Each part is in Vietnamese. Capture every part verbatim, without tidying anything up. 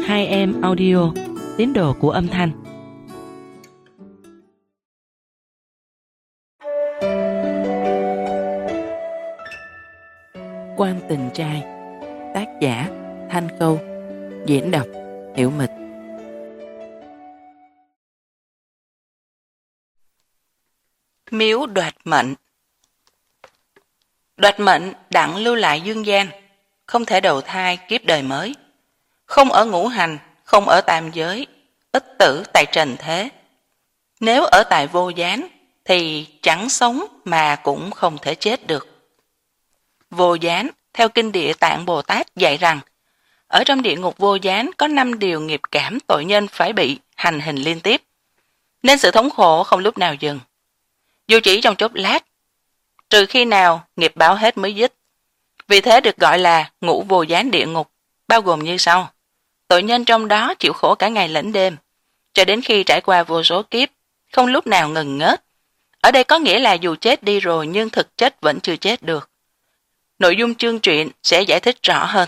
Hai Em Audio, tín đồ của âm thanh. Quan tình trai, tác giả Thanh Câu, diễn đọc Hiểu Mịch. Miếu đoạt mệnh. Đoạt mệnh đặng lưu lại dương gian, không thể đầu thai kiếp đời mới, không ở ngũ hành, không ở tam giới, ích tử tại trần thế. Nếu ở tại vô gián thì chẳng sống mà cũng không thể chết được. Vô gián theo kinh Địa Tạng Bồ Tát dạy rằng, ở trong địa ngục vô gián có năm điều nghiệp cảm tội nhân phải bị hành hình liên tiếp, nên sự thống khổ không lúc nào dừng, dù chỉ trong chốc lát, trừ khi nào nghiệp báo hết mới dứt. Vì thế được gọi là ngũ vô gián địa ngục, bao gồm như sau. Tội nhân trong đó chịu khổ cả ngày lẫn đêm, cho đến khi trải qua vô số kiếp, không lúc nào ngừng ngớt. Ở đây có nghĩa là dù chết đi rồi nhưng thực chất vẫn chưa chết được. Nội dung chương truyện sẽ giải thích rõ hơn.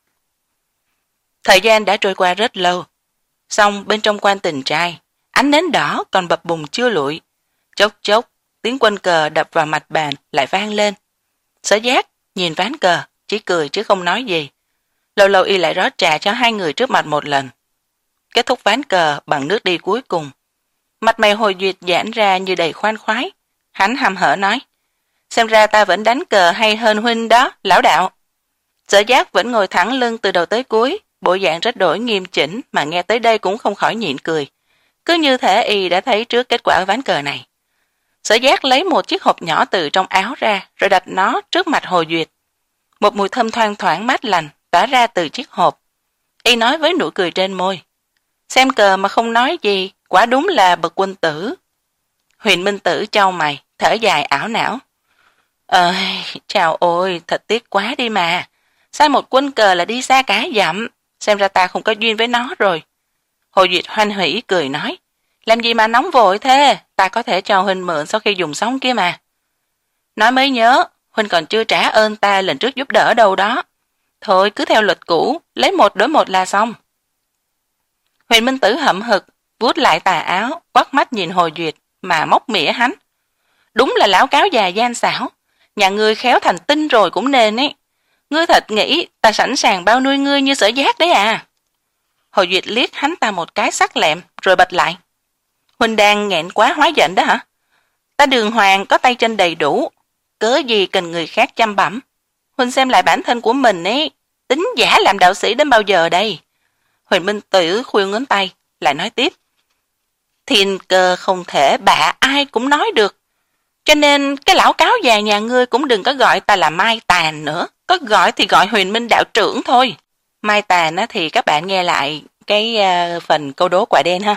Thời gian đã trôi qua rất lâu, song bên trong quan tình trai, ánh nến đỏ còn bập bùng chưa lụi. Chốc chốc, tiếng quân cờ đập vào mạch bàn lại vang lên. Sở Giác nhìn ván cờ, chỉ cười chứ không nói gì. Lâu lâu y lại rót trà cho hai người trước mặt một lần. Kết thúc ván cờ bằng nước đi cuối cùng. Mặt mày Hồi Duyệt giãn ra như đầy khoan khoái. Hắn hăm hở nói, xem ra ta vẫn đánh cờ hay hơn huynh đó, lão đạo. Sở Giác vẫn ngồi thẳng lưng từ đầu tới cuối, bộ dạng rất đổi nghiêm chỉnh mà nghe tới đây cũng không khỏi nhịn cười. Cứ như thể y đã thấy trước kết quả ván cờ này. Sở Giác lấy một chiếc hộp nhỏ từ trong áo ra rồi đặt nó trước mặt Hồi Duyệt. Một mùi thơm thoang thoảng mát lành tỏa ra từ chiếc hộp. Y nói với nụ cười trên môi, xem cờ mà không nói gì, quả đúng là bậc quân tử. Huyền Minh Tử chau mày, thở dài ảo não. Ơi, chào ôi, thật tiếc quá đi mà. Sai một quân cờ là đi xa cả dặm, xem ra ta không có duyên với nó rồi. Hồi Duyệt hoan hỉ cười nói, làm gì mà nóng vội thế, ta có thể cho huynh mượn sau khi dùng xong kia mà. Nói mới nhớ, huynh còn chưa trả ơn ta lần trước giúp đỡ đâu đó. Thôi cứ theo luật cũ, lấy một đối một là xong. Huyền Minh Tử hậm hực, vuốt lại tà áo, quắt mắt nhìn Hồi Duyệt mà móc mỉa hắn. Đúng là lão cáo già gian xảo, nhà ngươi khéo thành tinh rồi cũng nên ấy. Ngươi thật nghĩ ta sẵn sàng bao nuôi ngươi như Sở Giác đấy à? Hồi Duyệt liếc hắn ta một cái sắc lẹm rồi bật lại. Huynh đang nghẹn quá hóa giận đó hả? Ta Đường Hoàng có tay chân đầy đủ, cớ gì cần người khác chăm bẵm. Huynh xem lại bản thân của mình ấy, tính giả làm đạo sĩ đến bao giờ đây? Huyền Minh Tử khuỷu ngón tay, lại nói tiếp. Thiên cơ không thể bạ ai cũng nói được. Cho nên cái lão cáo già nhà ngươi cũng đừng có gọi ta là Mai Tàn nữa. Có gọi thì gọi Huyền Minh đạo trưởng thôi. Mai Tàn á, thì các bạn nghe lại cái uh, phần câu đố quả đen ha.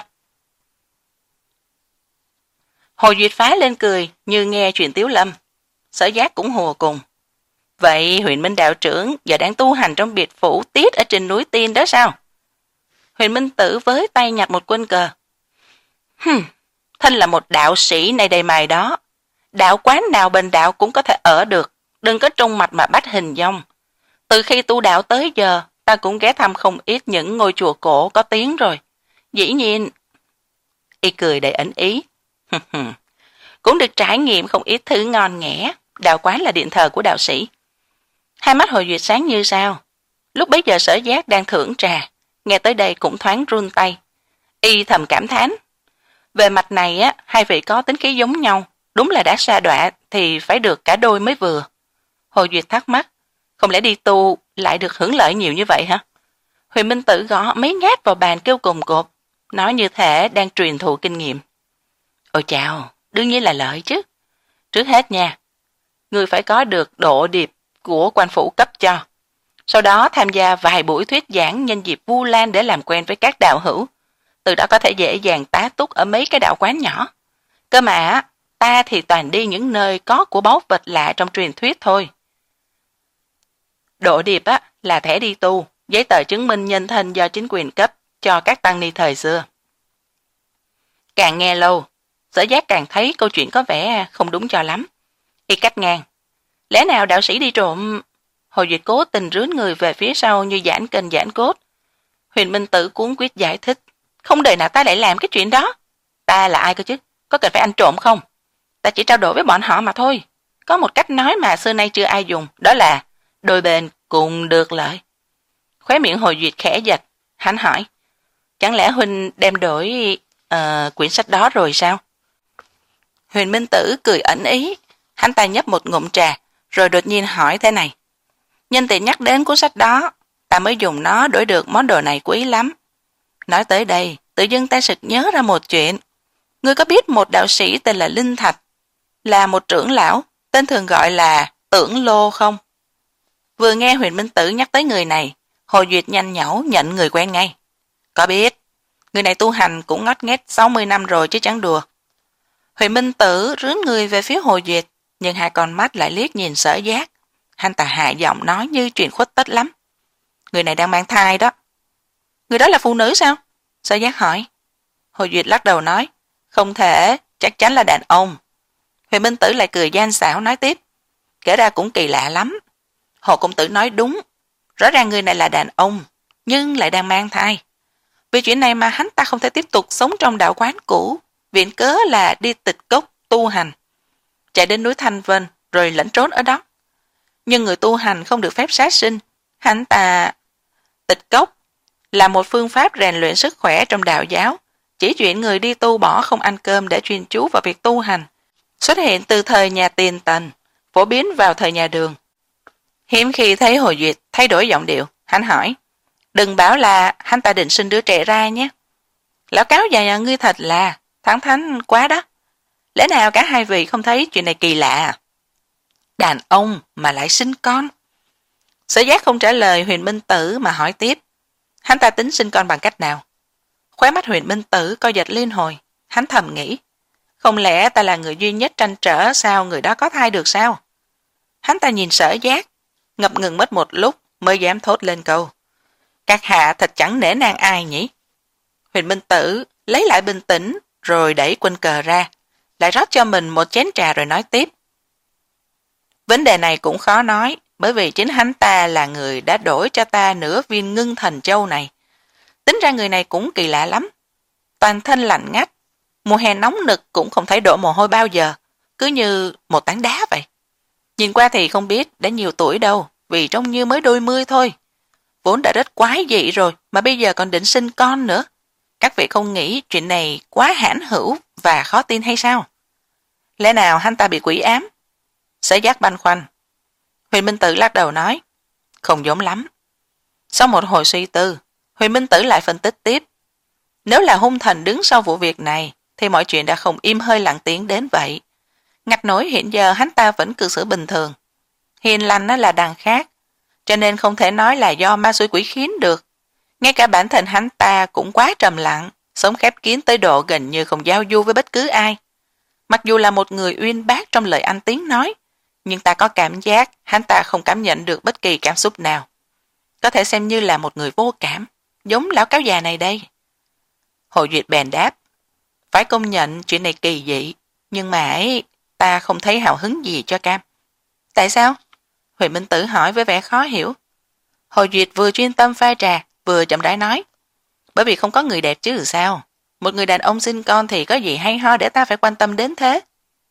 Hồi Duyệt phá lên cười như nghe chuyện Tiếu Lâm. Sở Giác cũng hùa cùng. Vậy Huyền Minh đạo trưởng giờ đang tu hành trong biệt phủ Tiết ở trên núi Tiên đó sao? Huyền Minh Tử với tay nhặt một quân cờ. Hừm, thân là một đạo sĩ này đầy mày đó. Đạo quán nào bên đạo cũng có thể ở được, đừng có trung mặt mà bắt hình dong. Từ khi tu đạo tới giờ, ta cũng ghé thăm không ít những ngôi chùa cổ có tiếng rồi. Dĩ nhiên, y cười đầy ẩn ý. Cũng được trải nghiệm không ít thứ ngon nghẻ, đạo quán là điện thờ của đạo sĩ. Hai mắt Hồi Duyệt sáng như sao. Lúc bấy giờ Sở Giác đang thưởng trà, nghe tới đây cũng thoáng run tay. Y thầm cảm thán. Về mặt này á, hai vị có tính khí giống nhau, đúng là đã sa đọa thì phải được cả đôi mới vừa. Hồi Duyệt thắc mắc, không lẽ đi tu lại được hưởng lợi nhiều như vậy hả? Huyền Minh Tử gõ mấy nhát vào bàn kêu cùng cột, nói như thể đang truyền thụ kinh nghiệm. Ôi chào, đương nhiên là lợi chứ. Trước hết nha, ngươi phải có được độ điệp của quan phủ cấp cho. Sau đó tham gia vài buổi thuyết giảng nhân dịp Vu Lan để làm quen với các đạo hữu. Từ đó có thể dễ dàng tá túc ở mấy cái đạo quán nhỏ. Cơ mà ta thì toàn đi những nơi có của báu vật lạ trong truyền thuyết thôi. Độ điệp á là thẻ đi tu, giấy tờ chứng minh nhân thân do chính quyền cấp cho các tăng ni thời xưa. Càng nghe lâu, Sở Giác càng thấy câu chuyện có vẻ không đúng cho lắm. Y cắt ngang. Lẽ nào đạo sĩ đi trộm? Hồi Duyệt cố tình rướn người về phía sau như giãn kênh giãn cốt. Huyền Minh Tử cuống quýt giải thích. Không đời nào ta lại làm cái chuyện đó. Ta là ai cơ chứ? Có cần phải ăn trộm không? Ta chỉ trao đổi với bọn họ mà thôi. Có một cách nói mà xưa nay chưa ai dùng, đó là đôi bên cùng được lợi. Khóe miệng Hồ Duyệt khẽ giật, hắn hỏi, chẳng lẽ huynh đem đổi uh, quyển sách đó rồi sao? Huyền Minh Tử cười ẩn ý, hắn ta nhấp một ngụm trà, rồi đột nhiên hỏi thế này. Nhân tiện nhắc đến cuốn sách đó, ta mới dùng nó đổi được món đồ này quý lắm. Nói tới đây, tự dưng ta sực nhớ ra một chuyện. Ngươi có biết một đạo sĩ tên là Linh Thạch, là một trưởng lão, tên thường gọi là Tưởng Lô không? Vừa nghe Huyền Minh Tử nhắc tới người này, Hồ Duyệt nhanh nhẩu nhận người quen ngay. Có biết, người này tu hành cũng ngót nghét sáu mươi năm rồi chứ chẳng đùa. Huyền Minh Tử rướn người về phía Hồ Duyệt, nhưng hai con mắt lại liếc nhìn Sở Giác. Hắn ta hạ giọng nói như chuyện khuất tất lắm. Người này đang mang thai đó. Người đó là phụ nữ sao? Sở Giác hỏi. Hồ Duyệt lắc đầu nói, không thể, chắc chắn là đàn ông. Huyền Minh Tử lại cười gian xảo nói tiếp, kể ra cũng kỳ lạ lắm. Hồ công tử nói đúng, rõ ràng người này là đàn ông, nhưng lại đang mang thai. Vì chuyện này mà hắn ta không thể tiếp tục sống trong đạo quán cũ, viện cớ là đi tịch cốc tu hành, chạy đến núi Thanh Vân rồi lẫn trốn ở đó. Nhưng người tu hành không được phép sát sinh, hắn ta... Tịch cốc là một phương pháp rèn luyện sức khỏe trong đạo giáo, chỉ chuyện người đi tu bỏ không ăn cơm để chuyên chú vào việc tu hành, xuất hiện từ thời nhà Tiền Tần, phổ biến vào thời nhà Đường. Hiếm khi thấy Hồ Duyệt thay đổi giọng điệu, hắn hỏi, đừng bảo là hắn ta định sinh đứa trẻ ra nhé. Lão cáo già nhà ngươi thật là thẳng thắn quá đó. Lẽ nào cả hai vị không thấy chuyện này kỳ lạ à? Đàn ông mà lại sinh con. Sở Giác không trả lời Huyền Minh Tử mà hỏi tiếp, hắn ta tính sinh con bằng cách nào? Khóe mắt Huyền Minh Tử co giật liên hồi, hắn thầm nghĩ, không lẽ ta là người duy nhất tranh trở sao người đó có thai được sao? Hắn ta nhìn Sở Giác, ngập ngừng mất một lúc mới dám thốt lên câu, các hạ thật chẳng nể nang ai nhỉ? Huyền Minh Tử lấy lại bình tĩnh rồi đẩy quân cờ ra, lại rót cho mình một chén trà rồi nói tiếp. Vấn đề này cũng khó nói, bởi vì chính hắn ta là người đã đổi cho ta nửa viên ngưng thần châu này. Tính ra người này cũng kỳ lạ lắm. Toàn thân lạnh ngắt, mùa hè nóng nực cũng không thấy đổ mồ hôi bao giờ, cứ như một tảng đá vậy. Nhìn qua thì không biết đã nhiều tuổi đâu, vì trông như mới đôi mươi thôi. Vốn đã rất quái dị rồi, mà bây giờ còn định sinh con nữa. Các vị không nghĩ chuyện này quá hãnh hữu và khó tin hay sao? Lẽ nào hắn ta bị quỷ ám? Sở Giác băn khoăn. Huyền Minh Tử lắc đầu nói, không giống lắm. Sau một hồi suy tư, Huyền Minh Tử lại phân tích tiếp. Nếu là hung thần đứng sau vụ việc này, thì mọi chuyện đã không im hơi lặng tiếng đến vậy. Ngạch nổi hiện giờ hắn ta vẫn cư xử bình thường. Hiền lành nó là đằng khác, cho nên không thể nói là do ma xui quỷ khiến được. Ngay cả bản thân hắn ta cũng quá trầm lặng, sống khép kín tới độ gần như không giao du với bất cứ ai. Mặc dù là một người uyên bác trong lời ăn tiếng nói, nhưng ta có cảm giác hắn ta không cảm nhận được bất kỳ cảm xúc nào. Có thể xem như là một người vô cảm, giống lão cáo già này đây. Hồ Duyệt bèn đáp, phải công nhận chuyện này kỳ dị, nhưng mà ấy, ta không thấy hào hứng gì cho cam. Tại sao? Huyền Minh Tử hỏi với vẻ khó hiểu. Hồ Duyệt vừa chuyên tâm pha trà, vừa chậm rãi nói, bởi vì không có người đẹp chứ sao? Một người đàn ông sinh con thì có gì hay ho để ta phải quan tâm đến thế?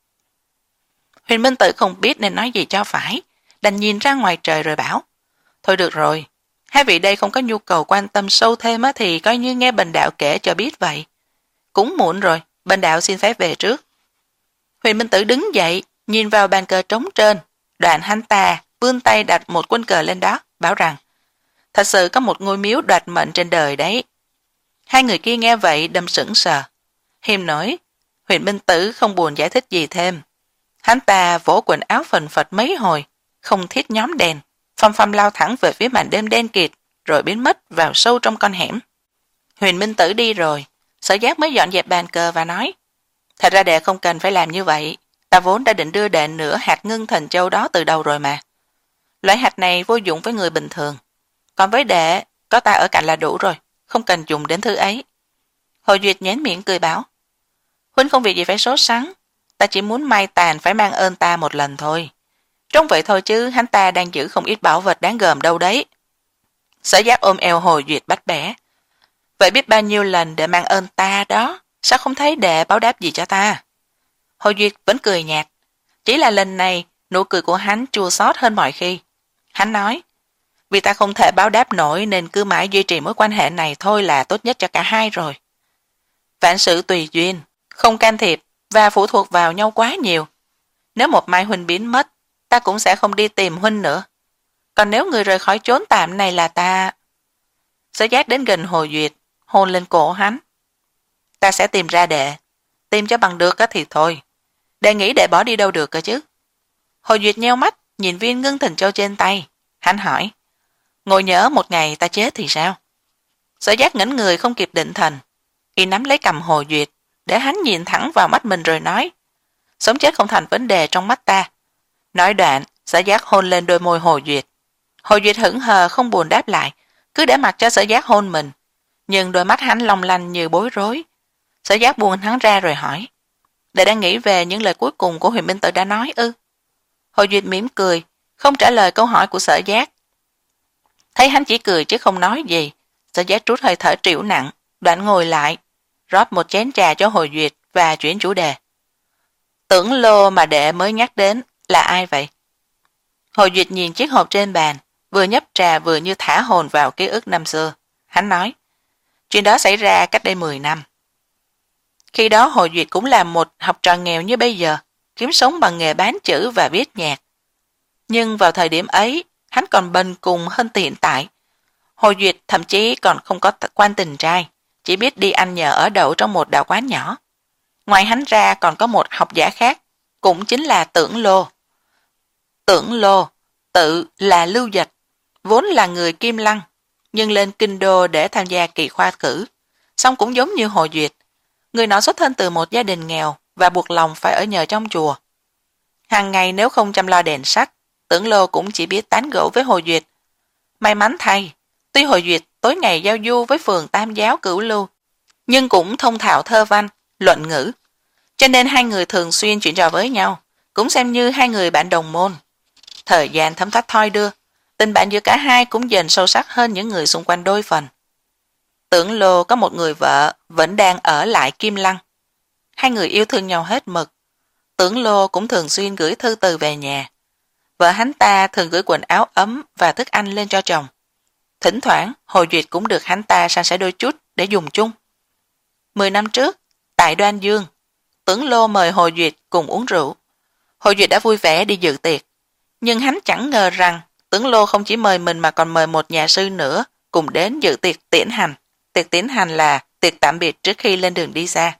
Huyền Minh Tử không biết nên nói gì cho phải, đành nhìn ra ngoài trời rồi bảo, thôi được rồi, hai vị đây không có nhu cầu quan tâm sâu thêm á thì coi như nghe Bần Đạo kể cho biết vậy. Cũng muộn rồi, Bần Đạo xin phép về trước. Huyền Minh Tử đứng dậy, nhìn vào bàn cờ trống trên, đoạn hắn ta vươn tay đặt một quân cờ lên đó, bảo rằng, thật sự có một ngôi miếu đoạt mệnh trên đời đấy. Hai người kia nghe vậy đâm sững sờ. Hiềm nói, Huyền Minh Tử không buồn giải thích gì thêm. Hắn ta vỗ quần áo phần phật mấy hồi, không thiết nhóm đèn, phăm phăm lao thẳng về phía màn đêm đen kịt, rồi biến mất vào sâu trong con hẻm. Huyền Minh Tử đi rồi, Sở Giác mới dọn dẹp bàn cờ và nói, thật ra đệ không cần phải làm như vậy, ta vốn đã định đưa đệ nửa hạt ngưng thần châu đó từ đầu rồi mà. Loại hạt này vô dụng với người bình thường, còn với đệ, có ta ở cạnh là đủ rồi, không cần dùng đến thứ ấy. Hồ Duyệt nhếch miệng cười bảo, huynh không việc gì phải sốt sắng, ta chỉ muốn Mai Tàn phải mang ơn ta một lần thôi. Trong vậy thôi chứ hắn ta đang giữ không ít bảo vật đáng gờm đâu đấy. Sở Giác ôm eo Hồ Duyệt bắt bẻ, Vậy biết bao nhiêu lần để mang ơn ta đó, sao không thấy đệ báo đáp gì cho ta? Hồ Duyệt vẫn cười nhạt, chỉ là lần này nụ cười của hắn chua xót hơn mọi khi. Hắn nói, vì ta không thể báo đáp nổi nên cứ mãi duy trì mối quan hệ này thôi là tốt nhất cho cả hai rồi. Vạn sự tùy duyên, không can thiệp và phụ thuộc vào nhau quá nhiều. Nếu một mai huynh biến mất, ta cũng sẽ không đi tìm huynh nữa. Còn nếu người rời khỏi chốn tạm này là ta... Sở Giác đến gần Hồ Duyệt, hôn lên cổ hắn. Ta sẽ tìm ra đệ. Tìm cho bằng được thì thôi. Đệ nghĩ đệ bỏ đi đâu được cơ chứ? Hồ Duyệt nheo mắt, nhìn viên ngưng thần châu trên tay. Hắn hỏi, ngồi nhớ một ngày ta chết thì sao? Sở Giác ngẩn người không kịp định thần. Y nắm lấy cầm Hồ Duyệt, để hắn nhìn thẳng vào mắt mình rồi nói, sống chết không thành vấn đề trong mắt ta. Nói đoạn, Sở Giác hôn lên đôi môi Hồ Duyệt. Hồ Duyệt hững hờ không buồn đáp lại, cứ để mặc cho Sở Giác hôn mình. Nhưng đôi mắt hắn long lanh như bối rối. Sở Giác buông hắn ra rồi hỏi, đệ đang nghĩ về những lời cuối cùng của Huyền Minh Tử đã nói ư? Hồ Duyệt mỉm cười, không trả lời câu hỏi của Sở Giác. Thấy hắn chỉ cười chứ không nói gì, Sở Giác trút hơi thở trĩu nặng, đoạn ngồi lại, rót một chén trà cho Hồ Duyệt và chuyển chủ đề. Tưởng Lô mà đệ mới nhắc đến là ai vậy? Hồ Duyệt nhìn chiếc hộp trên bàn, vừa nhấp trà vừa như thả hồn vào ký ức năm xưa. Hắn nói, chuyện đó xảy ra cách đây mười năm. Khi đó Hồ Duyệt cũng là một học trò nghèo như bây giờ, kiếm sống bằng nghề bán chữ và viết nhạc. Nhưng vào thời điểm ấy, hắn còn bần cùng hơn hiện tại. Hồ Duyệt thậm chí còn không có quan tình trai, chỉ biết đi ăn nhờ ở đậu trong một đạo quán nhỏ. Ngoài hắn ra còn có một học giả khác, cũng chính là Tưởng Lô. Tưởng Lô, tự là Lưu Dịch, vốn là người Kim Lăng, nhưng lên kinh đô để tham gia kỳ khoa cử. Song cũng giống như Hồ Duyệt, người nọ xuất thân từ một gia đình nghèo và buộc lòng phải ở nhờ trong chùa. Hàng ngày nếu không chăm lo đèn sách, Tưởng Lô cũng chỉ biết tán gẫu với Hồ Duyệt. May mắn thay, tuy Hồ Duyệt tối ngày giao du với phường Tam Giáo Cửu Lưu, nhưng cũng thông thạo thơ văn, luận ngữ. Cho nên hai người thường xuyên chuyện trò với nhau, cũng xem như hai người bạn đồng môn. Thời gian thấm thoát thoi đưa, tình bạn giữa cả hai cũng dần sâu sắc hơn những người xung quanh đôi phần. Tưởng Lô có một người vợ vẫn đang ở lại Kim Lăng. Hai người yêu thương nhau hết mực. Tưởng Lô cũng thường xuyên gửi thư từ về nhà. Vợ hắn ta thường gửi quần áo ấm và thức ăn lên cho chồng. Thỉnh thoảng Hồ Duyệt cũng được hắn ta san sẻ đôi chút để dùng chung. Mười năm trước, tại Đoan Dương, Tưởng Lô mời Hồ Duyệt cùng uống rượu. Hồ Duyệt đã vui vẻ đi dự tiệc, nhưng hắn chẳng ngờ rằng Tưởng Lô không chỉ mời mình mà còn mời một nhà sư nữa cùng đến dự tiệc tiễn hành. Tiệc tiễn hành là tiệc tạm biệt trước khi lên đường đi xa.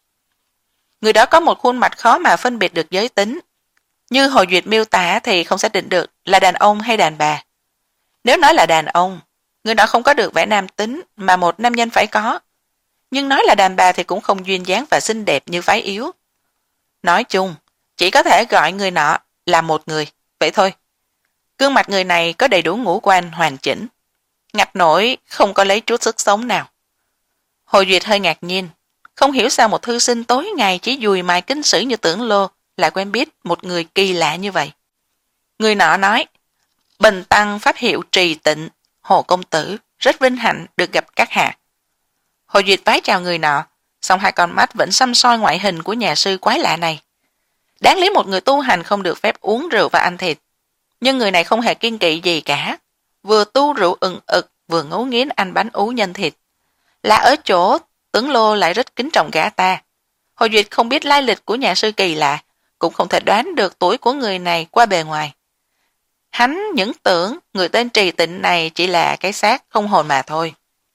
Người đó có một khuôn mặt khó mà phân biệt được giới tính. Như Hồ Duyệt miêu tả thì không xác định được là đàn ông hay đàn bà. Nếu nói là đàn ông, người đó không có được vẻ nam tính mà một nam nhân phải có. Nhưng nói là đàn bà thì cũng không duyên dáng và xinh đẹp như phái yếu. Nói chung, chỉ có thể gọi người nọ là một người, vậy thôi. Gương mặt người này có đầy đủ ngũ quan hoàn chỉnh, ngặt nổi không có lấy chút sức sống nào. Hồ Duyệt hơi ngạc nhiên, không hiểu sao một thư sinh tối ngày chỉ dùi mài kinh sử như Tưởng Lô lại quen biết một người kỳ lạ như vậy. Người nọ nói, Bình Tăng pháp hiệu Trì Tịnh, Hồ Công Tử, rất vinh hạnh được gặp các hạ. Hồ Duyệt vái chào người nọ, song hai con mắt vẫn xăm soi ngoại hình của nhà sư quái lạ này. Đáng lý một người tu hành không được phép uống rượu và ăn thịt, nhưng người này không hề kiêng kỵ gì cả, vừa tu rượu ừng ực vừa ngấu nghiến ăn bánh ú nhân thịt. Là ở chỗ Tưởng Lô lại rất kính trọng gã ta. Hồ Duyệt không biết lai lịch của nhà sư kỳ lạ, cũng không thể đoán được tuổi của người này qua bề ngoài. Hắn những tưởng người tên Trì Tịnh này chỉ là cái xác không hồn mà thôi.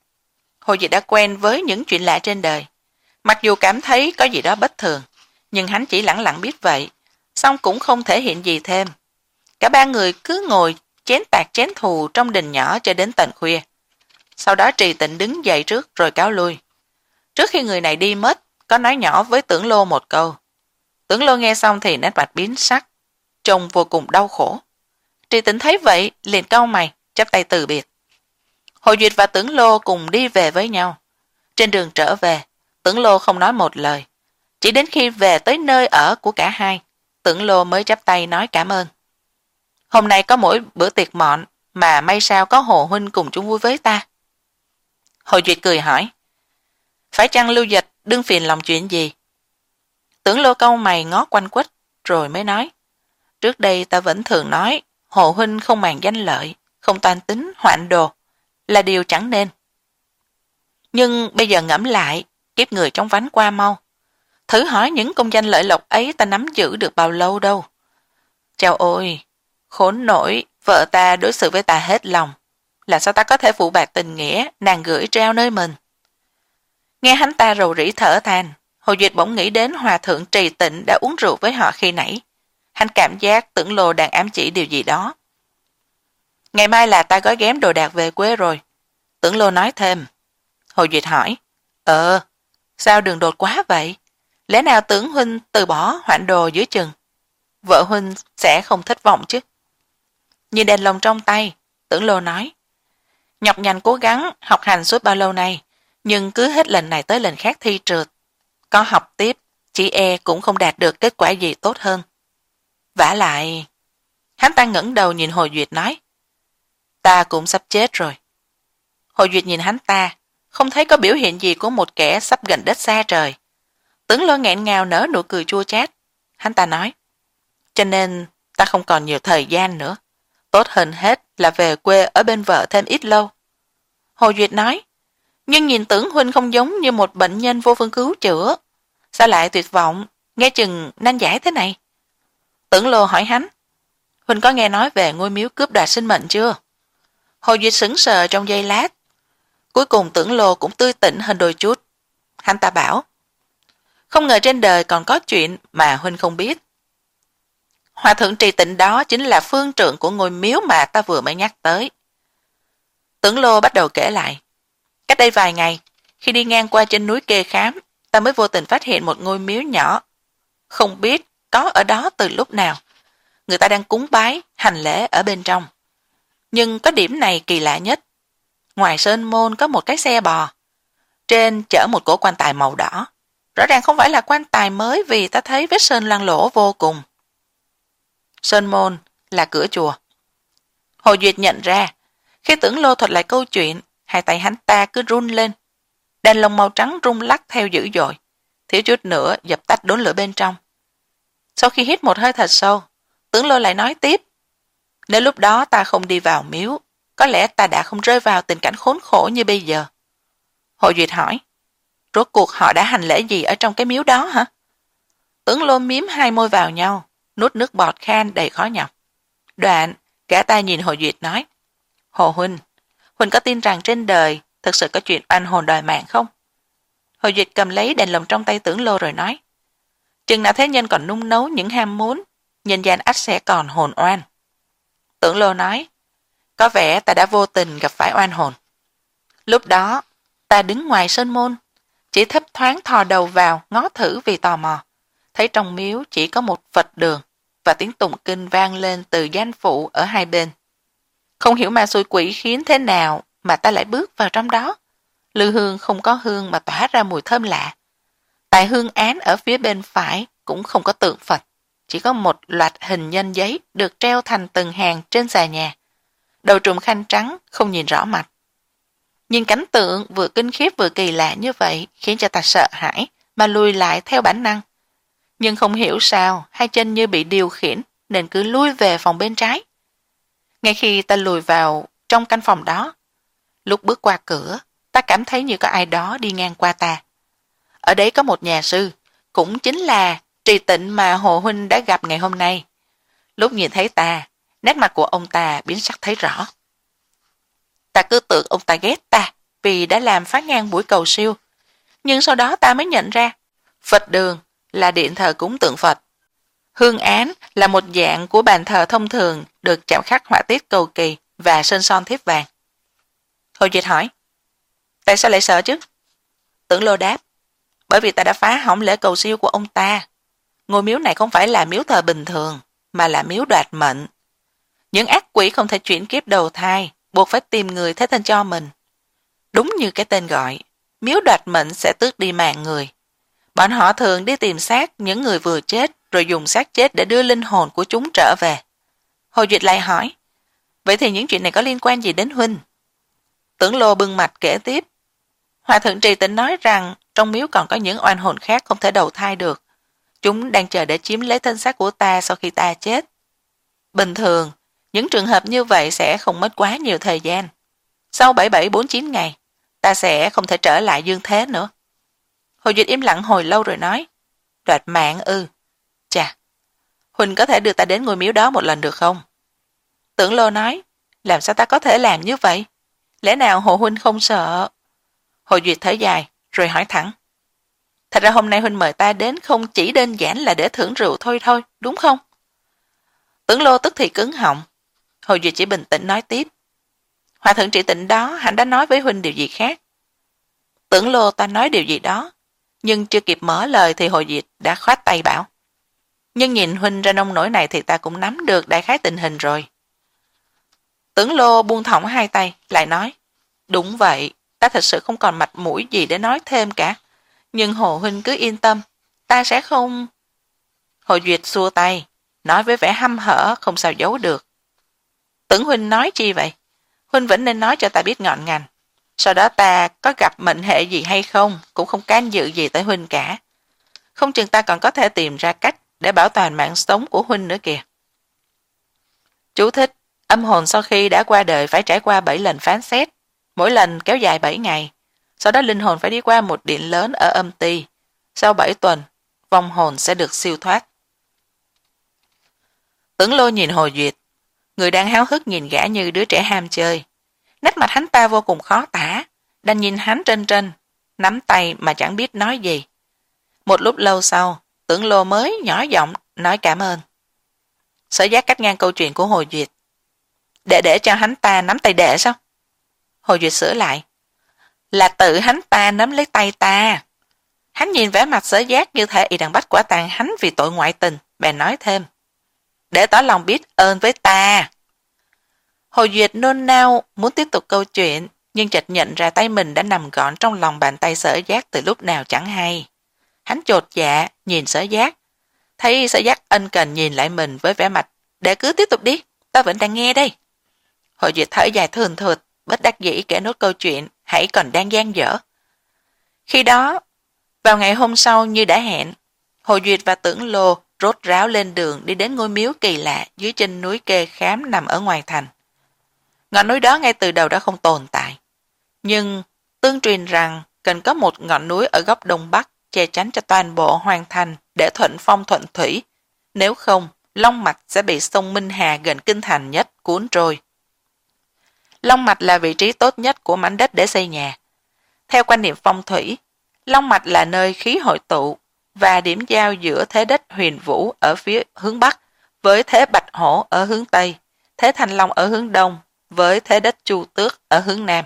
Hồ Duyệt đã quen với những chuyện lạ trên đời. Mặc dù cảm thấy có gì đó bất thường, nhưng hắn chỉ lẳng lặng biết vậy, song cũng không thể hiện gì thêm. Cả ba người cứ ngồi chén tạc chén thù trong đình nhỏ cho đến tận khuya. Sau đó Trì Tịnh đứng dậy trước rồi cáo lui. Trước khi người này đi mất, có nói nhỏ với Tưởng Lô một câu. Tưởng Lô nghe xong thì nét mặt biến sắc, trông vô cùng đau khổ. Trì Tịnh thấy vậy, liền cau mày, chắp tay từ biệt. Hồ Duyệt và Tưởng Lô cùng đi về với nhau. Trên đường trở về, Tưởng Lô không nói một lời. Chỉ đến khi về tới nơi ở của cả hai, Tưởng Lô mới chắp tay nói cảm ơn. Hôm nay có mỗi bữa tiệc mọn, mà may sao có Hồ huynh cùng chung vui với ta. Hồ Duyệt cười hỏi, Phải chăng Lưu Dịch đương phiền lòng chuyện gì? Tưởng Lô cau mày ngó quanh quất, rồi mới nói. Trước đây ta vẫn thường nói, Hồ huynh không màng danh lợi, không toan tính, hoạn đồ, là điều chẳng nên. Nhưng bây giờ ngẫm lại, kiếp người trong vánh qua mau. Thử hỏi những công danh lợi lộc ấy ta nắm giữ được bao lâu đâu. Chào ôi, khốn nổi, vợ ta đối xử với ta hết lòng. Là sao ta có thể phụ bạc tình nghĩa, nàng gửi treo nơi mình. Nghe hắn ta rầu rĩ thở than, Hồ Duyệt bỗng nghĩ đến hòa thượng Trì Tịnh đã uống rượu với họ khi nãy. Hắn cảm giác Tưởng Lô đang ám chỉ điều gì đó. Ngày mai là ta gói ghém đồ đạc về quê rồi. Tưởng Lô nói thêm. Hồ Duyệt hỏi. Ờ, sao đường đột quá vậy? Lẽ nào Tưởng huynh từ bỏ hoạn đồ dưới chừng? Vợ huynh sẽ không thất vọng chứ? Nhìn đèn lồng trong tay, Tưởng Lô nói. Nhọc nhằn cố gắng học hành suốt bao lâu nay, nhưng cứ hết lần này tới lần khác thi trượt. Có học tiếp, chị e cũng không đạt được kết quả gì tốt hơn. Vả lại, hắn ta ngẩng đầu nhìn Hồ Duyệt nói. Ta cũng sắp chết rồi. Hồ Duyệt nhìn hắn ta, không thấy có biểu hiện gì của một kẻ sắp gần đất xa trời. Tưởng Lô nghẹn ngào nở nụ cười chua chát. Hắn ta nói. Cho nên ta không còn nhiều thời gian nữa. Tốt hơn hết là về quê ở bên vợ thêm ít lâu. Hồ Duyệt nói. Nhưng nhìn Tưởng huynh không giống như một bệnh nhân vô phương cứu chữa. Sao lại tuyệt vọng, nghe chừng nan giải thế này? Tưởng Lô hỏi hắn. Huynh có nghe nói về ngôi miếu cướp đoạt sinh mệnh chưa? Hồ Duyệt sững sờ trong giây lát. Cuối cùng Tưởng Lô cũng tươi tỉnh hơn đôi chút. Hắn ta bảo. Không ngờ trên đời còn có chuyện mà huynh không biết. Hòa thượng Trì Tịnh đó chính là phương trượng của ngôi miếu mà ta vừa mới nhắc tới. Tưởng Lô bắt đầu kể lại. Cách đây vài ngày, khi đi ngang qua trên núi Kê Khám, ta mới vô tình phát hiện một ngôi miếu nhỏ. Không biết có ở đó từ lúc nào. Người ta đang cúng bái, hành lễ ở bên trong. Nhưng có điểm này kỳ lạ nhất. Ngoài sơn môn có một cái xe bò. Trên chở một cổ quan tài màu đỏ. Rõ ràng không phải là quan tài mới vì ta thấy vết sơn loang lỗ vô cùng. Sơn môn là cửa chùa. Hồ Duyệt nhận ra, khi Tưởng Lô thuật lại câu chuyện, hai tay hắn ta cứ run lên. Đèn lồng màu trắng rung lắc theo dữ dội, thiếu chút nữa dập tắt đốn lửa bên trong. Sau khi hít một hơi thật sâu, Tưởng Lô lại nói tiếp. Nếu lúc đó ta không đi vào miếu, có lẽ ta đã không rơi vào tình cảnh khốn khổ như bây giờ. Hồ Duyệt hỏi, rốt cuộc họ đã hành lễ gì ở trong cái miếu đó hả? Tưởng Lô miếm hai môi vào nhau, nuốt nước bọt khan đầy khó nhọc. Đoạn, gã ta nhìn Hồ Duyệt nói, Hồ huynh, huynh có tin rằng trên đời thực sự có chuyện oan hồn đòi mạng không? Hồ Duyệt cầm lấy đèn lồng trong tay Tưởng Lô rồi nói, chừng nào thế nhân còn nung nấu những ham muốn, nhân gian ắt sẽ còn hồn oan. Tưởng Lô nói, có vẻ ta đã vô tình gặp phải oan hồn. Lúc đó, ta đứng ngoài sơn môn, chỉ thấp thoáng thò đầu vào ngó thử vì tò mò. Thấy trong miếu chỉ có một Phật đường và tiếng tụng kinh vang lên từ danh phụ ở hai bên. Không hiểu ma xui quỷ khiến thế nào mà ta lại bước vào trong đó. Lư hương không có hương mà tỏa ra mùi thơm lạ. Tại hương án ở phía bên phải cũng không có tượng Phật, chỉ có một loạt hình nhân giấy được treo thành từng hàng trên xà nhà. Đầu trùm khăn trắng không nhìn rõ mặt. Nhìn cảnh tượng vừa kinh khiếp vừa kỳ lạ như vậy khiến cho ta sợ hãi mà lùi lại theo bản năng. Nhưng không hiểu sao hai chân như bị điều khiển nên cứ lui về phòng bên trái. Ngay khi ta lùi vào trong căn phòng đó, lúc bước qua cửa, ta cảm thấy như có ai đó đi ngang qua ta. Ở đấy có một nhà sư, cũng chính là Trì Tịnh mà Hồ huynh đã gặp ngày hôm nay. Lúc nhìn thấy ta, nét mặt của ông ta biến sắc thấy rõ. Ta cứ tưởng ông ta ghét ta vì đã làm phá ngang buổi cầu siêu. Nhưng sau đó ta mới nhận ra, Phật đường là điện thờ cúng tượng Phật. Hương án là một dạng của bàn thờ thông thường được chạm khắc họa tiết cầu kỳ và sơn son thiếp vàng. Hồ Duyệt hỏi, tại sao lại sợ chứ? Tưởng Lô đáp, bởi vì ta đã phá hỏng lễ cầu siêu của ông ta. Ngôi miếu này không phải là miếu thờ bình thường, mà là miếu đoạt mệnh. Những ác quỷ không thể chuyển kiếp đầu thai, buộc phải tìm người thế thân cho mình. Đúng như cái tên gọi, miếu đoạt mệnh sẽ tước đi mạng người. Bọn họ thường đi tìm xác những người vừa chết rồi dùng xác chết để đưa linh hồn của chúng trở về. Hồ Duyệt lại hỏi, vậy thì những chuyện này có liên quan gì đến huynh? Tưởng Lô bưng mặt kể tiếp, Hòa thượng Trì Tịnh nói rằng trong miếu còn có những oan hồn khác không thể đầu thai được. Chúng đang chờ để chiếm lấy thân xác của ta sau khi ta chết. Bình thường, những trường hợp như vậy sẽ không mất quá nhiều thời gian. Sau bảy bảy bốn chín ngày, ta sẽ không thể trở lại dương thế nữa. Hồ Duyệt im lặng hồi lâu rồi nói, đoạt mạng ư. Chà, Huynh có thể đưa ta đến ngôi miếu đó một lần được không? Tưởng Lô nói, làm sao ta có thể làm như vậy? Lẽ nào Hồ Huynh không sợ? Hồ Duyệt thở dài, rồi hỏi thẳng. Thật ra hôm nay Huynh mời ta đến không chỉ đơn giản là để thưởng rượu thôi thôi, đúng không? Tưởng Lô tức thì cứng họng. Hồ Duyệt chỉ bình tĩnh nói tiếp. Hòa thượng Trị Tịnh đó hẳn đã nói với Huynh điều gì khác. Tưởng Lô ta nói điều gì đó, nhưng chưa kịp mở lời thì Hồ Duyệt đã khoát tay bảo. Nhưng nhìn Huynh ra nông nổi này thì ta cũng nắm được đại khái tình hình rồi. Tưởng Lô buông thõng hai tay, lại nói. Đúng vậy, ta thật sự không còn mặt mũi gì để nói thêm cả. Nhưng Hồ Huynh cứ yên tâm, ta sẽ không... Hồ Duyệt xua tay, nói với vẻ hăm hở không sao giấu được. Tưởng Huynh nói chi vậy? Huynh vẫn nên nói cho ta biết ngọn ngành. Sau đó ta có gặp mệnh hệ gì hay không, cũng không can dự gì tới Huynh cả. Không chừng ta còn có thể tìm ra cách để bảo toàn mạng sống của Huynh nữa kìa. Chú thích, âm hồn sau khi đã qua đời phải trải qua bảy lần phán xét, mỗi lần kéo dài bảy ngày. Sau đó linh hồn phải đi qua một điện lớn ở âm ty. Sau bảy tuần, vong hồn sẽ được siêu thoát. Tưởng Lô nhìn Hồ Duyệt, người đang háo hức nhìn gã như đứa trẻ ham chơi. Nét mặt hắn ta vô cùng khó tả, đang nhìn hắn trên trên, nắm tay mà chẳng biết nói gì. Một lúc lâu sau, Tưởng Lô mới nhỏ giọng nói cảm ơn. Sở Giác cắt ngang câu chuyện của Hồ Duyệt. Để để cho hắn ta nắm tay đệ sao? Hồ Duyệt sửa lại. Là tự hắn ta nắm lấy tay ta. Hắn nhìn vẻ mặt Sở Giác như thể y đang bắt quả tang hắn vì tội ngoại tình, bèn nói thêm. Để tỏ lòng biết ơn với ta. Hồ Duyệt nôn nao muốn tiếp tục câu chuyện, nhưng chợt nhận ra tay mình đã nằm gọn trong lòng bàn tay Sở Giác từ lúc nào chẳng hay. Hắn chột dạ nhìn Sở Giác, thấy Sở Giác ân cần nhìn lại mình với vẻ mặt, để cứ tiếp tục đi, ta vẫn đang nghe đây. Hồ Duyệt thở dài thường thượt, bất đắc dĩ kể nốt câu chuyện, hãy còn đang dang dở. Khi đó, vào ngày hôm sau như đã hẹn, Hồ Duyệt và Tưởng Lô rốt ráo lên đường đi đến ngôi miếu kỳ lạ dưới chân núi Kê Khám nằm ở ngoài thành. Ngọn núi đó ngay từ đầu đã không tồn tại, nhưng tương truyền rằng cần có một ngọn núi ở góc đông bắc che chắn cho toàn bộ hoàng thành để thuận phong thuận thủy, nếu không Long Mạch sẽ bị sông Minh Hà gần kinh thành nhất cuốn trôi. Long Mạch là vị trí tốt nhất của mảnh đất để xây nhà. Theo quan niệm phong thủy, Long Mạch là nơi khí hội tụ và điểm giao giữa thế đất Huyền Vũ ở phía hướng Bắc với thế Bạch Hổ ở hướng Tây, thế Thanh Long ở hướng Đông với thế đất Chu Tước ở hướng Nam.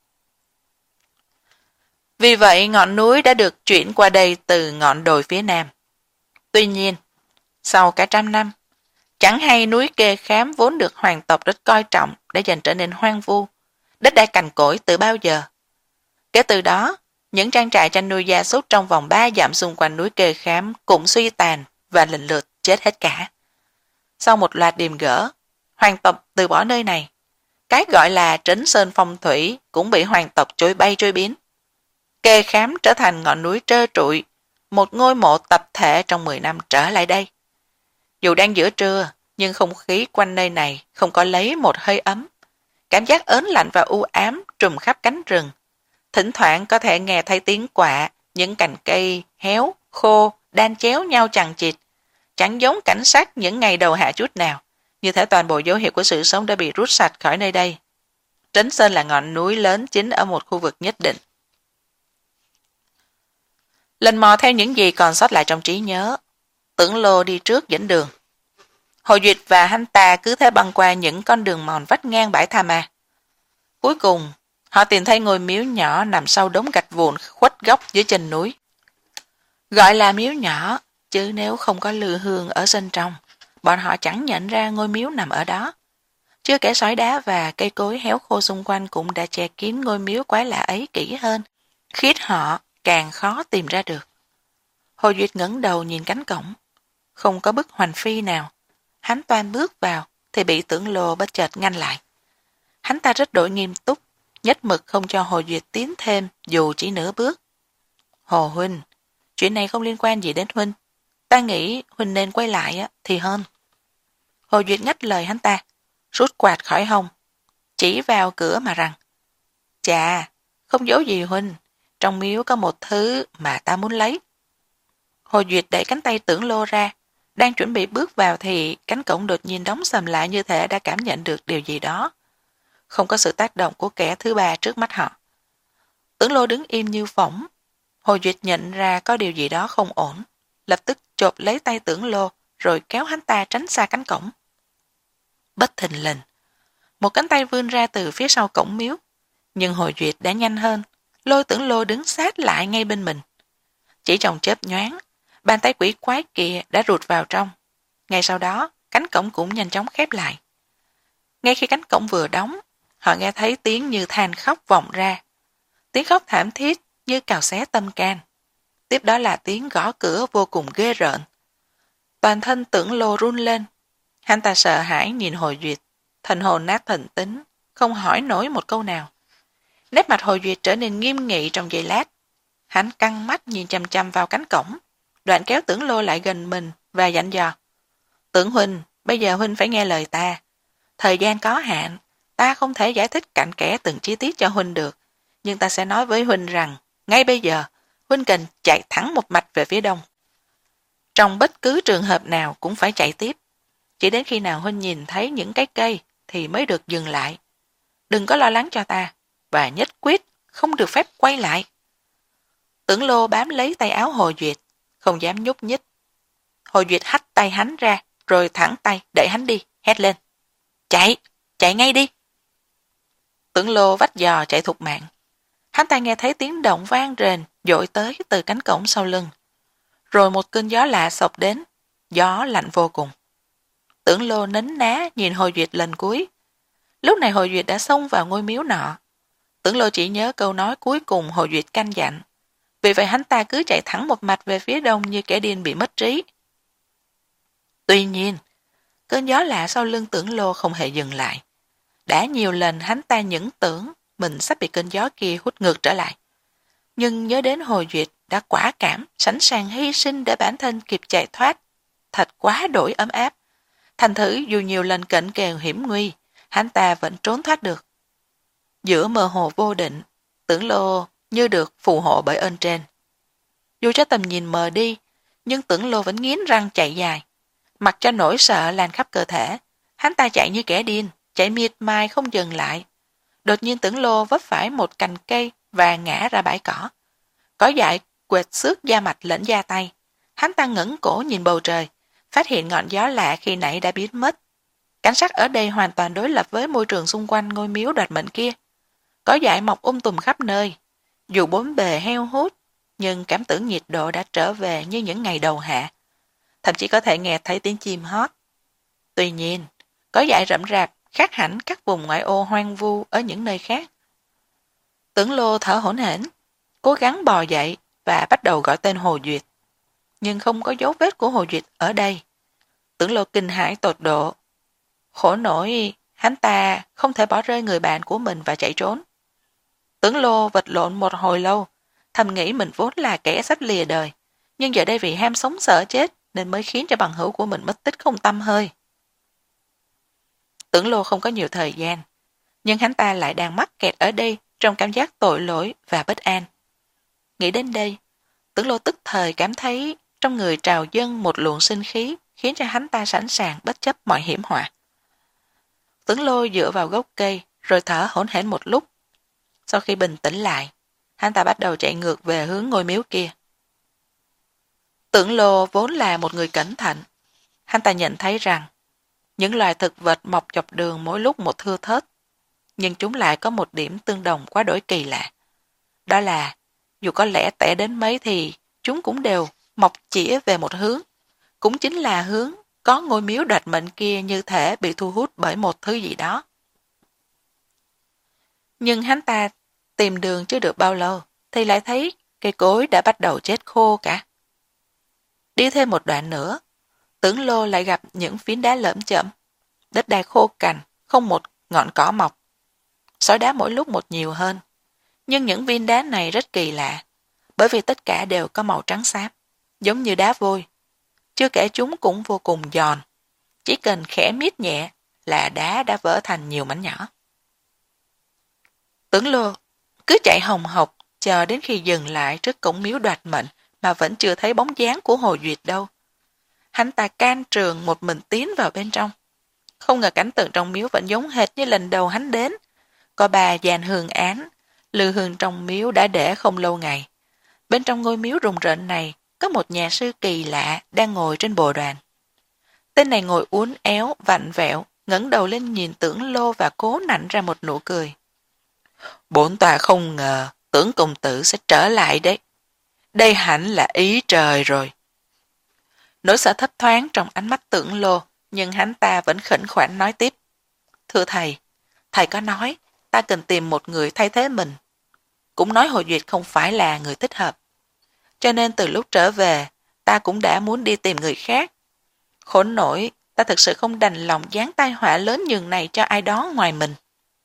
Vì vậy ngọn núi đã được chuyển qua đây từ ngọn đồi phía Nam. Tuy nhiên, sau cả trăm năm, chẳng hay núi Kê Khám vốn được hoàng tộc rất coi trọng đã dần trở nên hoang vu, đất đai cằn cỗi từ bao giờ. Kể từ đó, những trang trại chăn nuôi gia súc trong vòng ba dặm xung quanh núi Kê Khám cũng suy tàn và lần lượt chết hết cả. Sau một loạt điềm gỡ, hoàng tộc từ bỏ nơi này. Cái gọi là trấn sơn phong thủy cũng bị hoàng tộc trôi bay trôi biến. Kê Khám trở thành ngọn núi trơ trụi, một ngôi mộ tập thể trong mười năm trở lại đây. Dù đang giữa trưa, nhưng không khí quanh nơi này không có lấy một hơi ấm. Cảm giác ớn lạnh và u ám trùm khắp cánh rừng. Thỉnh thoảng có thể nghe thấy tiếng quạ, những cành cây héo, khô, đan chéo nhau chằng chịt. Chẳng giống cảnh sát những ngày đầu hạ chút nào, như thể toàn bộ dấu hiệu của sự sống đã bị rút sạch khỏi nơi đây. Trấn Sơn là ngọn núi lớn chính ở một khu vực nhất định. Lần mò theo những gì còn sót lại trong trí nhớ, Tưởng Lô đi trước dẫn đường. Hồ Duyệt và hắn ta cứ thế băng qua những con đường mòn vách ngang bãi Tha Ma. Cuối cùng, họ tìm thấy ngôi miếu nhỏ nằm sau đống gạch vụn khuất góc dưới chân núi. Gọi là miếu nhỏ, chứ nếu không có lư hương ở sân trong, bọn họ chẳng nhận ra ngôi miếu nằm ở đó. Chưa kể sỏi đá và cây cối héo khô xung quanh cũng đã che kín ngôi miếu quái lạ ấy kỹ hơn, khiến họ càng khó tìm ra được. Hồ Duyệt ngẩng đầu nhìn cánh cổng. Không có bức hoành phi nào. Hắn toan bước vào thì bị Tưởng Lô bất chợt ngăn lại. Hắn ta rất đổi nghiêm túc, nhất mực không cho Hồ Duyệt tiến thêm dù chỉ nửa bước. Hồ huynh, chuyện này không liên quan gì đến huynh. Ta nghĩ huynh nên quay lại á, thì hơn. Hồ Duyệt ngắt lời hắn ta, rút quạt khỏi hông, chỉ vào cửa mà rằng, chà, không giấu gì huynh, trong miếu có một thứ mà ta muốn lấy. Hồ Duyệt đẩy cánh tay Tưởng Lô ra, đang chuẩn bị bước vào thì cánh cổng đột nhiên đóng sầm lại, như thể đã cảm nhận được điều gì đó. Không có sự tác động của kẻ thứ ba trước mắt họ. Tưởng Lô đứng im như phỏng. Hồ Duyệt nhận ra có điều gì đó không ổn, lập tức chộp lấy tay Tưởng Lô rồi kéo hắn ta tránh xa cánh cổng. Bất thình lình, một cánh tay vươn ra từ phía sau cổng miếu, nhưng Hồ Duyệt đã nhanh hơn, lôi Tưởng Lô đứng sát lại ngay bên mình. Chỉ trong chớp nhoáng, bàn tay quỷ quái kia đã rụt vào trong. Ngay sau đó, cánh cổng cũng nhanh chóng khép lại. Ngay khi cánh cổng vừa đóng, họ nghe thấy tiếng như than khóc vọng ra. Tiếng khóc thảm thiết như cào xé tâm can. Tiếp đó là tiếng gõ cửa vô cùng ghê rợn. Toàn thân Tưởng Lô run lên. Hắn ta sợ hãi nhìn Hồ Duyệt, thần hồn nát thần tính, không hỏi nổi một câu nào. Nét mặt Hồ Duyệt trở nên nghiêm nghị trong giây lát. Hắn căng mắt nhìn chăm chăm vào cánh cổng, đoạn kéo Tưởng Lô lại gần mình và dặn dò. Tưởng huynh, bây giờ huynh phải nghe lời ta. Thời gian có hạn, ta không thể giải thích cặn kẽ từng chi tiết cho huynh được, nhưng ta sẽ nói với huynh rằng, ngay bây giờ, huynh cần chạy thẳng một mạch về phía đông. Trong bất cứ trường hợp nào cũng phải chạy tiếp. Chỉ đến khi nào huynh nhìn thấy những cái cây thì mới được dừng lại. Đừng có lo lắng cho ta, và nhất quyết không được phép quay lại. Tưởng Lô bám lấy tay áo Hồ Duyệt, không dám nhúc nhích. Hồ Duyệt hất tay hắn ra, rồi thẳng tay đẩy hắn đi, hét lên. Chạy, chạy ngay đi. Tưởng Lô vách giò chạy thục mạng. Hắn ta nghe thấy tiếng động vang rền dội tới từ cánh cổng sau lưng. Rồi một cơn gió lạ xộc đến, gió lạnh vô cùng. Tưởng Lô nín ná nhìn Hồ Duyệt lần cuối. Lúc này Hồ Duyệt đã xông vào ngôi miếu nọ. Tưởng Lô chỉ nhớ câu nói cuối cùng Hồ Duyệt căn dặn. Vì vậy hắn ta cứ chạy thẳng một mạch về phía đông như kẻ điên bị mất trí. Tuy nhiên, cơn gió lạ sau lưng Tưởng Lô không hề dừng lại. Đã nhiều lần hắn ta những tưởng mình sắp bị cơn gió kia hút ngược trở lại. Nhưng nhớ đến Hồ Duyệt đã quả cảm, sẵn sàng hy sinh để bản thân kịp chạy thoát. Thật quá đổi ấm áp. Thành thử dù nhiều lần cận kề hiểm nguy, hắn ta vẫn trốn thoát được. Giữa mơ hồ vô định, Tưởng Lô như được phù hộ bởi ơn trên. Dù cho tầm nhìn mờ đi, nhưng Tưởng Lô vẫn nghiến răng chạy dài. Mặc cho nỗi sợ lan khắp cơ thể, hắn ta chạy như kẻ điên, chạy miệt mài không dừng lại. Đột nhiên Tưởng Lô vấp phải một cành cây và ngã ra bãi cỏ. Cỏ dại quệt xước da mạch lẫn da tay. Hắn ta ngẩng cổ nhìn bầu trời, phát hiện ngọn gió lạ khi nãy đã biến mất. Cảnh sắc ở đây hoàn toàn đối lập với môi trường xung quanh ngôi miếu đoạt mệnh kia. Cỏ dại mọc um tùm khắp nơi. Dù bốn bề heo hút, nhưng cảm tưởng nhiệt độ đã trở về như những ngày đầu hạ. Thậm chí có thể nghe thấy tiếng chim hót. Tuy nhiên, cỏ dại rậm rạp khác hẳn các vùng ngoại ô hoang vu ở những nơi khác. Tưởng Lô thở hổn hển, cố gắng bò dậy và bắt đầu gọi tên Hồ Duyệt. Nhưng không có dấu vết của Hồ Duyệt ở đây. Tưởng Lô kinh hãi tột độ. Khổ nổi, hắn ta không thể bỏ rơi người bạn của mình và chạy trốn. Tưởng Lô vật lộn một hồi lâu, thầm nghĩ mình vốn là kẻ sắp lìa đời, nhưng giờ đây vì ham sống sợ chết nên mới khiến cho bằng hữu của mình mất tích không tăm hơi. Tưởng Lô không có nhiều thời gian, nhưng hắn ta lại đang mắc kẹt ở đây trong cảm giác tội lỗi và bất an. Nghĩ đến đây, Tưởng Lô tức thời cảm thấy trong người trào dâng một luồng sinh khí khiến cho hắn ta sẵn sàng bất chấp mọi hiểm họa. Tưởng Lô dựa vào gốc cây rồi thở hổn hển một lúc. Sau khi bình tĩnh lại, hắn ta bắt đầu chạy ngược về hướng ngôi miếu kia. Tưởng Lô vốn là một người cẩn thận. Hắn ta nhận thấy rằng những loài thực vật mọc dọc đường mỗi lúc một thưa thớt, nhưng chúng lại có một điểm tương đồng quá đổi kỳ lạ. Đó là dù có lẽ tẻ đến mấy thì chúng cũng đều mọc chỉ về một hướng, cũng chính là hướng có ngôi miếu đoạt mệnh kia như thể bị thu hút bởi một thứ gì đó. Nhưng hắn ta tìm đường chưa được bao lâu thì lại thấy cây cối đã bắt đầu chết khô cả. Đi thêm một đoạn nữa, Tưởng Lô lại gặp những phiến đá lởm chởm, đất đai khô cằn, không một ngọn cỏ mọc. sỏi đá mỗi lúc một nhiều hơn. Nhưng những viên đá này rất kỳ lạ, bởi vì tất cả đều có màu trắng xám, giống như đá vôi. Chưa kể chúng cũng vô cùng giòn, chỉ cần khẽ miết nhẹ là đá đã vỡ thành nhiều mảnh nhỏ. Tưởng Lô cứ chạy hồng hộc chờ đến khi dừng lại trước cổng miếu Đoạt Mệnh mà vẫn chưa thấy bóng dáng của Hồ Duyệt đâu. Hắn ta can trường một mình tiến vào bên trong. Không ngờ cảnh tượng trong miếu vẫn giống hệt như lần đầu hắn đến. Có bà dàn hương án, lư hương trong miếu đã để không lâu ngày. Bên trong ngôi miếu rùng rợn này có một nhà sư kỳ lạ đang ngồi trên bồ đoàn. Tên này ngồi uốn éo, vặn vẹo, ngẩng đầu lên nhìn Tưởng Lô và cố nặn ra một nụ cười. Bổn tọa không ngờ Tưởng công tử sẽ trở lại đấy. Đây hẳn là ý trời rồi. Nỗi sợ thấp thoáng trong ánh mắt Tưởng Lô, nhưng hắn ta vẫn khẩn khoản nói tiếp. Thưa thầy, thầy có nói ta cần tìm một người thay thế mình. Cũng nói Hồ Duyệt không phải là người thích hợp. Cho nên từ lúc trở về, ta cũng đã muốn đi tìm người khác. Khốn nổi, ta thực sự không đành lòng giáng tai họa lớn nhường này cho ai đó ngoài mình.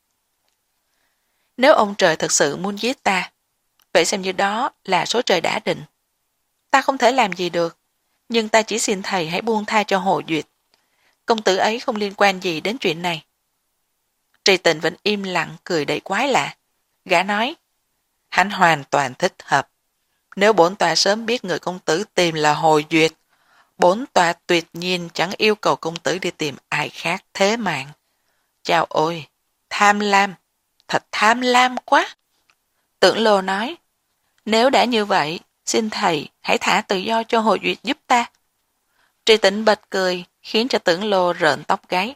Nếu ông trời thực sự muốn giết ta, vậy xem như đó là số trời đã định. Ta không thể làm gì được, nhưng ta chỉ xin thầy hãy buông tha cho Hồ Duyệt. Công tử ấy không liên quan gì đến chuyện này. Trì Tịnh vẫn im lặng cười đầy quái lạ. Gã nói, hắn hoàn toàn thích hợp. Nếu bổn tọa sớm biết người công tử tìm là Hồ Duyệt, bổn tọa tuyệt nhiên chẳng yêu cầu công tử đi tìm ai khác thế mạng. Chao ôi, tham lam, thật tham lam quá. Tưởng Lô nói, nếu đã như vậy, xin thầy hãy thả tự do cho Hồ Duyệt giúp ta. Trì Tịnh bật cười, khiến cho Tưởng Lô rợn tóc gáy.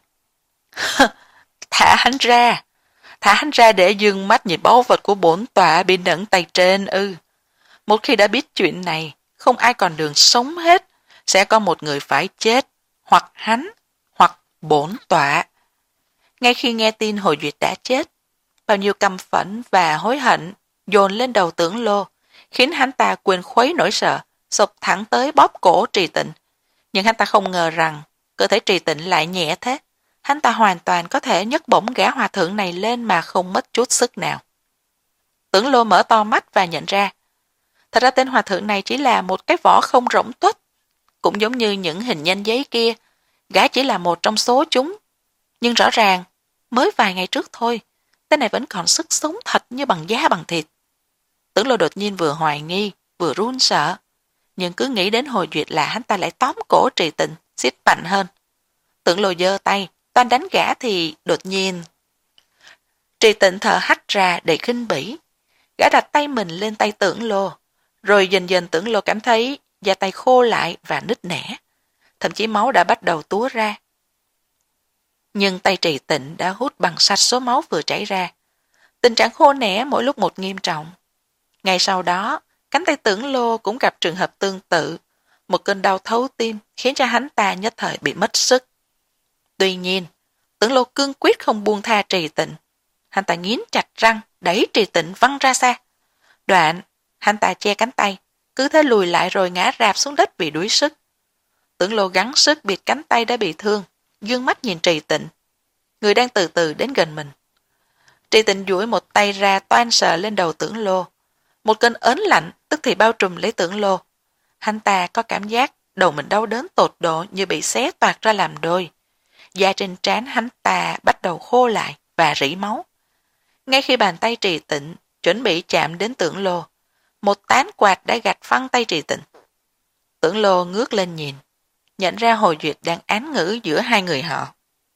Thả hắn ra, thả hắn ra để dừng mắt nhìn báu vật của bổn tọa bị nẫn tay trên ư. Một khi đã biết chuyện này, không ai còn đường sống hết, sẽ có một người phải chết, hoặc hắn, hoặc bổn tọa. Ngay khi nghe tin Hồ Duyệt đã chết, bao nhiêu căm phẫn và hối hận dồn lên đầu Tưởng Lô, khiến hắn ta quên khuấy nỗi sợ, sụp thẳng tới bóp cổ Trì Tịnh. Nhưng hắn ta không ngờ rằng cơ thể Trì Tịnh lại nhẹ thế. Hắn ta hoàn toàn có thể nhấc bổng gã hòa thượng này lên mà không mất chút sức nào. Tưởng Lô mở to mắt và nhận ra, thật ra tên hòa thượng này chỉ là một cái vỏ không rỗng tuếch. Cũng giống như những hình nhân giấy kia, gã chỉ là một trong số chúng. Nhưng rõ ràng, mới vài ngày trước thôi, tên này vẫn còn sức sống thật như bằng da bằng thịt. Tưởng Lô đột nhiên vừa hoài nghi, vừa run sợ. Nhưng cứ nghĩ đến Hồ Duyệt là hắn ta lại tóm cổ Trì Tịnh, siết mạnh hơn. Tưởng Lô giơ tay, toan đánh gã thì đột nhiên. Trì Tịnh thở hắt ra đầy khinh bỉ. Gã đặt tay mình lên tay Tưởng Lô, rồi dần dần Tưởng Lô cảm thấy da tay khô lại và nứt nẻ. Thậm chí máu đã bắt đầu túa ra. Nhưng tay Trì Tịnh đã hút bằng sạch số máu vừa chảy ra. Tình trạng khô nẻ mỗi lúc một nghiêm trọng. Ngày sau đó, cánh tay Tưởng Lô cũng gặp trường hợp tương tự. Một cơn đau thấu tim khiến cho hắn ta nhất thời bị mất sức. Tuy nhiên, Tưởng Lô cương quyết không buông tha Trì Tịnh. Hắn ta nghiến chặt răng, đẩy Trì Tịnh văng ra xa. Đoạn, hắn ta che cánh tay, cứ thế lùi lại rồi ngã rạp xuống đất vì đuối sức. Tưởng Lô gắng sức bịt cánh tay đã bị thương, dương mắt nhìn Trì Tịnh, người đang từ từ đến gần mình. Trì Tịnh duỗi một tay ra toan sờ lên đầu Tưởng Lô. Một cơn ớn lạnh tức thì bao trùm lấy Tưởng Lô. Hắn ta có cảm giác đầu mình đau đớn tột độ như bị xé toạc ra làm đôi. Da trên trán hắn ta bắt đầu khô lại và rỉ máu. Ngay khi bàn tay Trì Tịnh chuẩn bị chạm đến Tưởng Lô, một tán quạt đã gạch phăng tay Trì Tịnh. Tưởng Lô ngước lên nhìn, nhận ra Hồ Duyệt đang án ngữ giữa hai người họ.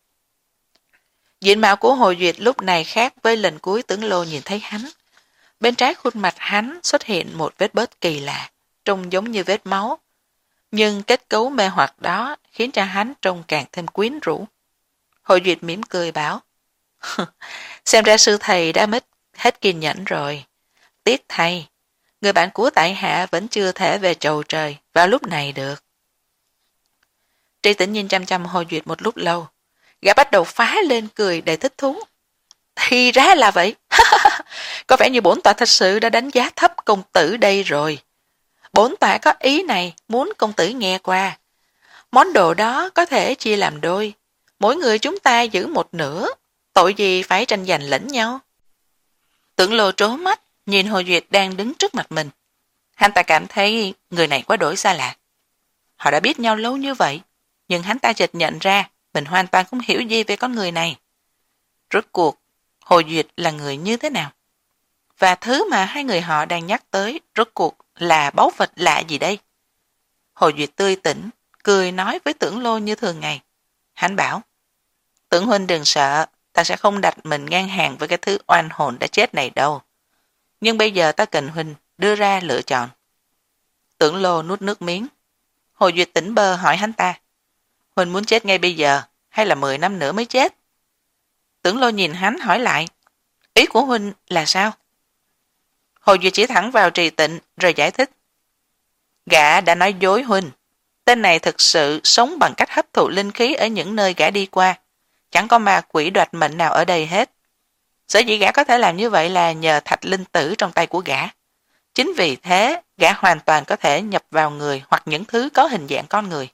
Diện mạo của Hồ Duyệt lúc này khác với lần cuối Tưởng Lô nhìn thấy hắn. Bên trái khuôn mặt hắn xuất hiện một vết bớt kỳ lạ, trông giống như vết máu. Nhưng kết cấu mê hoặc đó khiến cho hắn trông càng thêm quyến rũ. Hồ Duyệt mỉm cười bảo, xem ra sư thầy đã mất hết kiên nhẫn rồi. Tiếc thay, người bạn của tại hạ vẫn chưa thể về chầu trời vào lúc này được. Trì Tịnh nhìn chăm chăm Hồ Duyệt một lúc lâu, gã bắt đầu phá lên cười đầy thích thú. Thì ra là vậy, có vẻ như bổn tọa thật sự đã đánh giá thấp công tử đây rồi. Bổn tọa có ý này muốn công tử nghe qua. Món đồ đó có thể chia làm đôi, mỗi người chúng ta giữ một nửa, tội gì phải tranh giành lẫn nhau. Tưởng Lô trố mắt, nhìn Hồ Duyệt đang đứng trước mặt mình. Hắn ta cảm thấy người này quá đổi xa lạ. Họ đã biết nhau lâu như vậy, nhưng hắn ta chợt nhận ra mình hoàn toàn không hiểu gì về con người này. Rốt cuộc, Hồ Duyệt là người như thế nào? Và thứ mà hai người họ đang nhắc tới rốt cuộc là báu vật lạ gì đây? Hồ Duyệt tươi tỉnh, cười nói với Tưởng Lô như thường ngày. Hắn bảo, Tưởng huynh đừng sợ, ta sẽ không đặt mình ngang hàng với cái thứ oan hồn đã chết này đâu. Nhưng bây giờ ta cần huynh đưa ra lựa chọn. Tưởng Lô nuốt nước miếng. Hồ Duyệt tỉnh bơ hỏi hắn ta, huynh muốn chết ngay bây giờ hay là mười năm nữa mới chết? Tưởng Lô nhìn hắn hỏi lại, ý của huynh là sao? Hồ Duyệt chỉ thẳng vào Trì Tịnh rồi giải thích. Gã đã nói dối huynh. Tên này thực sự sống bằng cách hấp thụ linh khí ở những nơi gã đi qua. Chẳng có ma quỷ đoạt mệnh nào ở đây hết. Sở dĩ gã có thể làm như vậy là nhờ thạch linh tử trong tay của gã. Chính vì thế, gã hoàn toàn có thể nhập vào người hoặc những thứ có hình dạng con người.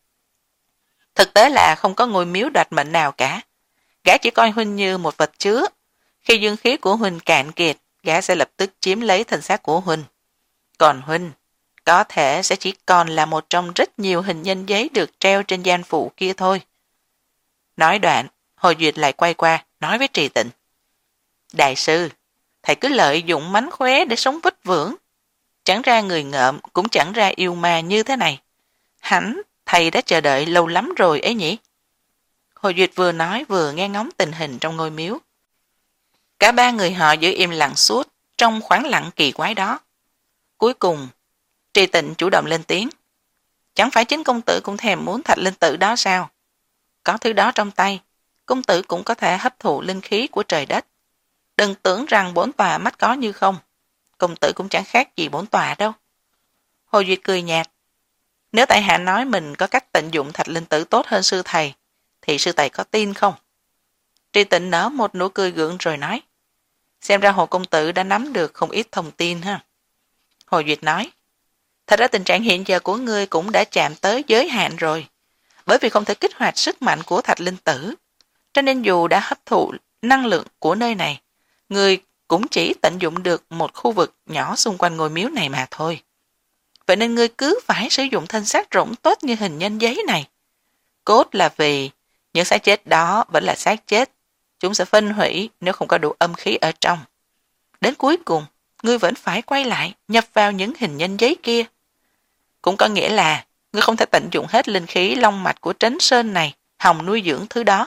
Thực tế là không có ngôi miếu đoạt mệnh nào cả. Gã chỉ coi huynh như một vật chứa. Khi dương khí của huynh cạn kiệt, gã sẽ lập tức chiếm lấy thân xác của huynh. Còn huynh, có thể sẽ chỉ còn là một trong rất nhiều hình nhân giấy được treo trên gian phụ kia thôi. Nói đoạn, Hồ Duyệt lại quay qua, nói với Trì Tịnh. Đại sư, thầy cứ lợi dụng mánh khóe để sống vất vưởng. Chẳng ra người ngợm, cũng chẳng ra yêu ma như thế này. Hẳn, thầy đã chờ đợi lâu lắm rồi ấy nhỉ? Hồ Duyệt vừa nói vừa nghe ngóng tình hình trong ngôi miếu. Cả ba người họ giữ im lặng suốt trong khoảng lặng kỳ quái đó. Cuối cùng, Trì Tịnh chủ động lên tiếng. Chẳng phải chính công tử cũng thèm muốn thạch linh tử đó sao? Có thứ đó trong tay, công tử cũng có thể hấp thụ linh khí của trời đất. Đừng tưởng rằng bổn tòa mắt có như không. Công tử cũng chẳng khác gì bổn tòa đâu. Hồ Duyệt cười nhạt. Nếu tại hạ nói mình có cách tận dụng thạch linh tử tốt hơn sư thầy, thì sư thầy có tin không? Trì Tịnh nở một nụ cười gượng rồi nói. Xem ra Hồ công tử đã nắm được không ít thông tin ha. Hồ Duyệt nói. Thật ra tình trạng hiện giờ của ngươi cũng đã chạm tới giới hạn rồi. Bởi vì không thể kích hoạt sức mạnh của thạch linh tử. Cho nên dù đã hấp thụ năng lượng của nơi này, ngươi cũng chỉ tận dụng được một khu vực nhỏ xung quanh ngôi miếu này mà thôi. Vậy nên ngươi cứ phải sử dụng thân xác rỗng tốt như hình nhân giấy này. Cốt là vì những xác chết đó vẫn là xác chết. Chúng sẽ phân hủy nếu không có đủ âm khí ở trong. Đến cuối cùng, ngươi vẫn phải quay lại nhập vào những hình nhân giấy kia. Cũng có nghĩa là ngươi không thể tận dụng hết linh khí long mạch của Trấn Sơn này hòng nuôi dưỡng thứ đó.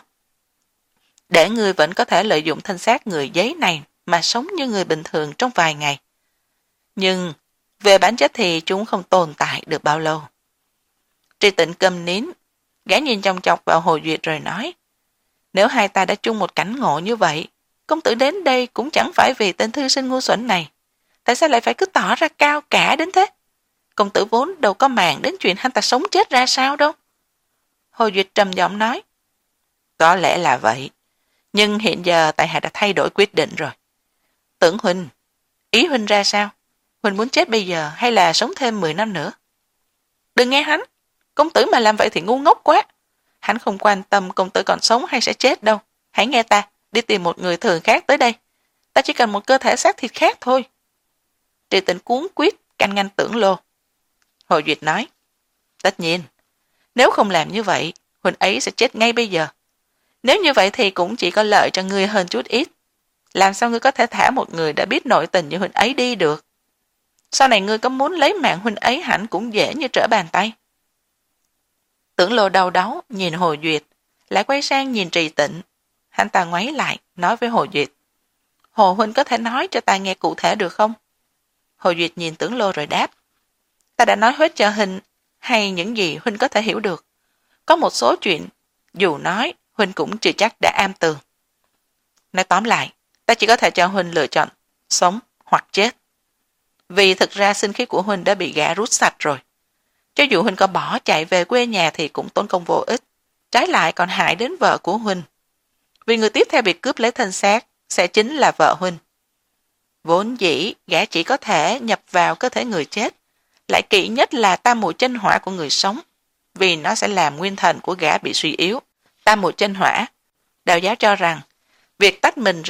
Để ngươi vẫn có thể lợi dụng thân xác người giấy này mà sống như người bình thường trong vài ngày. Nhưng về bản chất thì chúng không tồn tại được bao lâu. Trì Tịnh câm nín, gã nhìn chòng chọc vào Hồ Duyệt rồi nói. Nếu hai ta đã chung một cảnh ngộ như vậy, công tử đến đây cũng chẳng phải vì tên thư sinh ngu xuẩn này. Tại sao lại phải cứ tỏ ra cao cả đến thế? Công tử vốn đâu có màng đến chuyện hắn ta sống chết ra sao đâu. Hồ Duyệt trầm giọng nói. Có lẽ là vậy, nhưng hiện giờ tại hạ đã thay đổi quyết định rồi. Tưởng huynh, ý huynh ra sao? Huynh muốn chết bây giờ hay là sống thêm mười năm nữa? Đừng nghe hắn, công tử mà làm vậy thì ngu ngốc quá. Hắn không quan tâm công tử còn sống hay sẽ chết đâu. Hãy nghe ta, đi tìm một người thường khác tới đây. Ta chỉ cần một cơ thể xác thịt khác thôi. Trì Tịnh cuống quyết canh ngăn Tưởng Lô. Hồ Duyệt nói, tất nhiên, nếu không làm như vậy, huynh ấy sẽ chết ngay bây giờ. Nếu như vậy thì cũng chỉ có lợi cho ngươi hơn chút ít. Làm sao ngươi có thể thả một người đã biết nội tình như huynh ấy đi được? Sau này ngươi có muốn lấy mạng huynh ấy hẳn cũng dễ như trở bàn tay. Tưởng Lô đau đáu nhìn Hồ Duyệt, lại quay sang nhìn Trì Tịnh. Hắn ta ngoáy lại, nói với Hồ Duyệt. Hồ huynh có thể nói cho ta nghe cụ thể được không? Hồ Duyệt nhìn Tưởng Lô rồi đáp. Ta đã nói hết cho huynh hay những gì huynh có thể hiểu được. Có một số chuyện, dù nói, huynh cũng chưa chắc đã am tường. Nói tóm lại, ta chỉ có thể cho huynh lựa chọn sống hoặc chết. Vì thực ra sinh khí của huynh đã bị gã rút sạch rồi. Cho dù huynh có bỏ chạy về quê nhà thì cũng tốn công vô ích. Trái lại còn hại đến vợ của huynh. Vì người tiếp theo bị cướp lấy thân xác sẽ chính là vợ huynh. Vốn dĩ gã chỉ có thể nhập vào cơ thể người chết. Lại kỵ nhất là tam muội chân hỏa của người sống. Vì nó sẽ làm nguyên thần của gã bị suy yếu. Tam muội chân hỏa. Đạo giáo cho rằng việc tách mình ra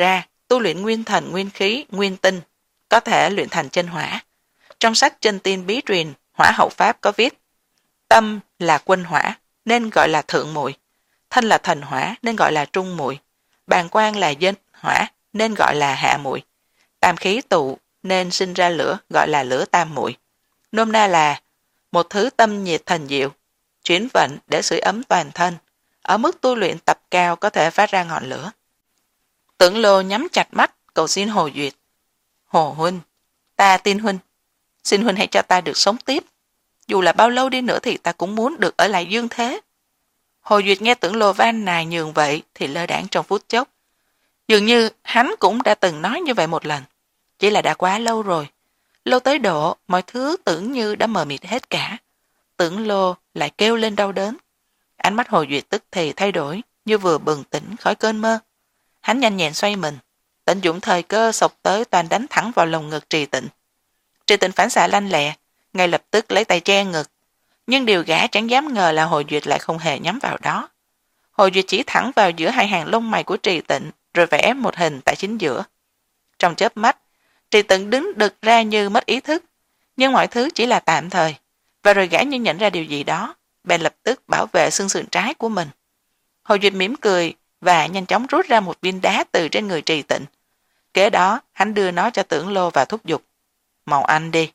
tu luyện nguyên thần, nguyên khí, nguyên tinh, có thể luyện thành chân hỏa. Trong sách Chân Tiên Bí Truyền, Hỏa Hậu Pháp có viết, tâm là quân hỏa, nên gọi là thượng muội, thân là thần hỏa, nên gọi là trung muội, bàng quan là dân hỏa, nên gọi là hạ muội, tam khí tụ, nên sinh ra lửa, gọi là lửa tam muội. Nôm na là một thứ tâm nhiệt thần diệu, chuyển vận để sưởi ấm toàn thân, ở mức tu luyện tập cao có thể phát ra ngọn lửa. Tưởng Lô nhắm chặt mắt, cầu xin Hồ Duyệt. Hồ huynh, ta tin huynh, xin huynh hãy cho ta được sống tiếp. Dù là bao lâu đi nữa thì ta cũng muốn được ở lại dương thế. Hồ Duyệt nghe Tưởng Lô van nài nhường vậy thì lơ đãng trong phút chốc. Dường như hắn cũng đã từng nói như vậy một lần, chỉ là đã quá lâu rồi. Lâu tới độ mọi thứ tưởng như đã mờ mịt hết cả. Tưởng Lô lại kêu lên đau đớn. Ánh mắt Hồ Duyệt tức thì thay đổi, như vừa bừng tỉnh khỏi cơn mơ. Hắn nhanh nhẹn xoay mình, tận dụng thời cơ sộc tới toàn đánh thẳng vào lồng ngực Trì Tịnh. Trì Tịnh phản xạ lanh lẹ, ngay lập tức lấy tay che ngực. Nhưng điều gã chẳng dám ngờ là Hồ Duyệt lại không hề nhắm vào đó. Hồ Duyệt chỉ thẳng vào giữa hai hàng lông mày của Trì Tịnh, rồi vẽ một hình tại chính giữa. Trong chớp mắt, Trì Tịnh đứng đực ra như mất ý thức, nhưng mọi thứ chỉ là tạm thời. Và rồi gã như nhận ra điều gì đó, bèn lập tức bảo vệ xương sườn trái của mình. Hồ Duyệt mỉm cười và nhanh chóng rút ra một viên đá từ trên người Trì Tịnh. Kế đó, hắn đưa nó cho Tưởng Lô và thúc giục. Màu anh đi.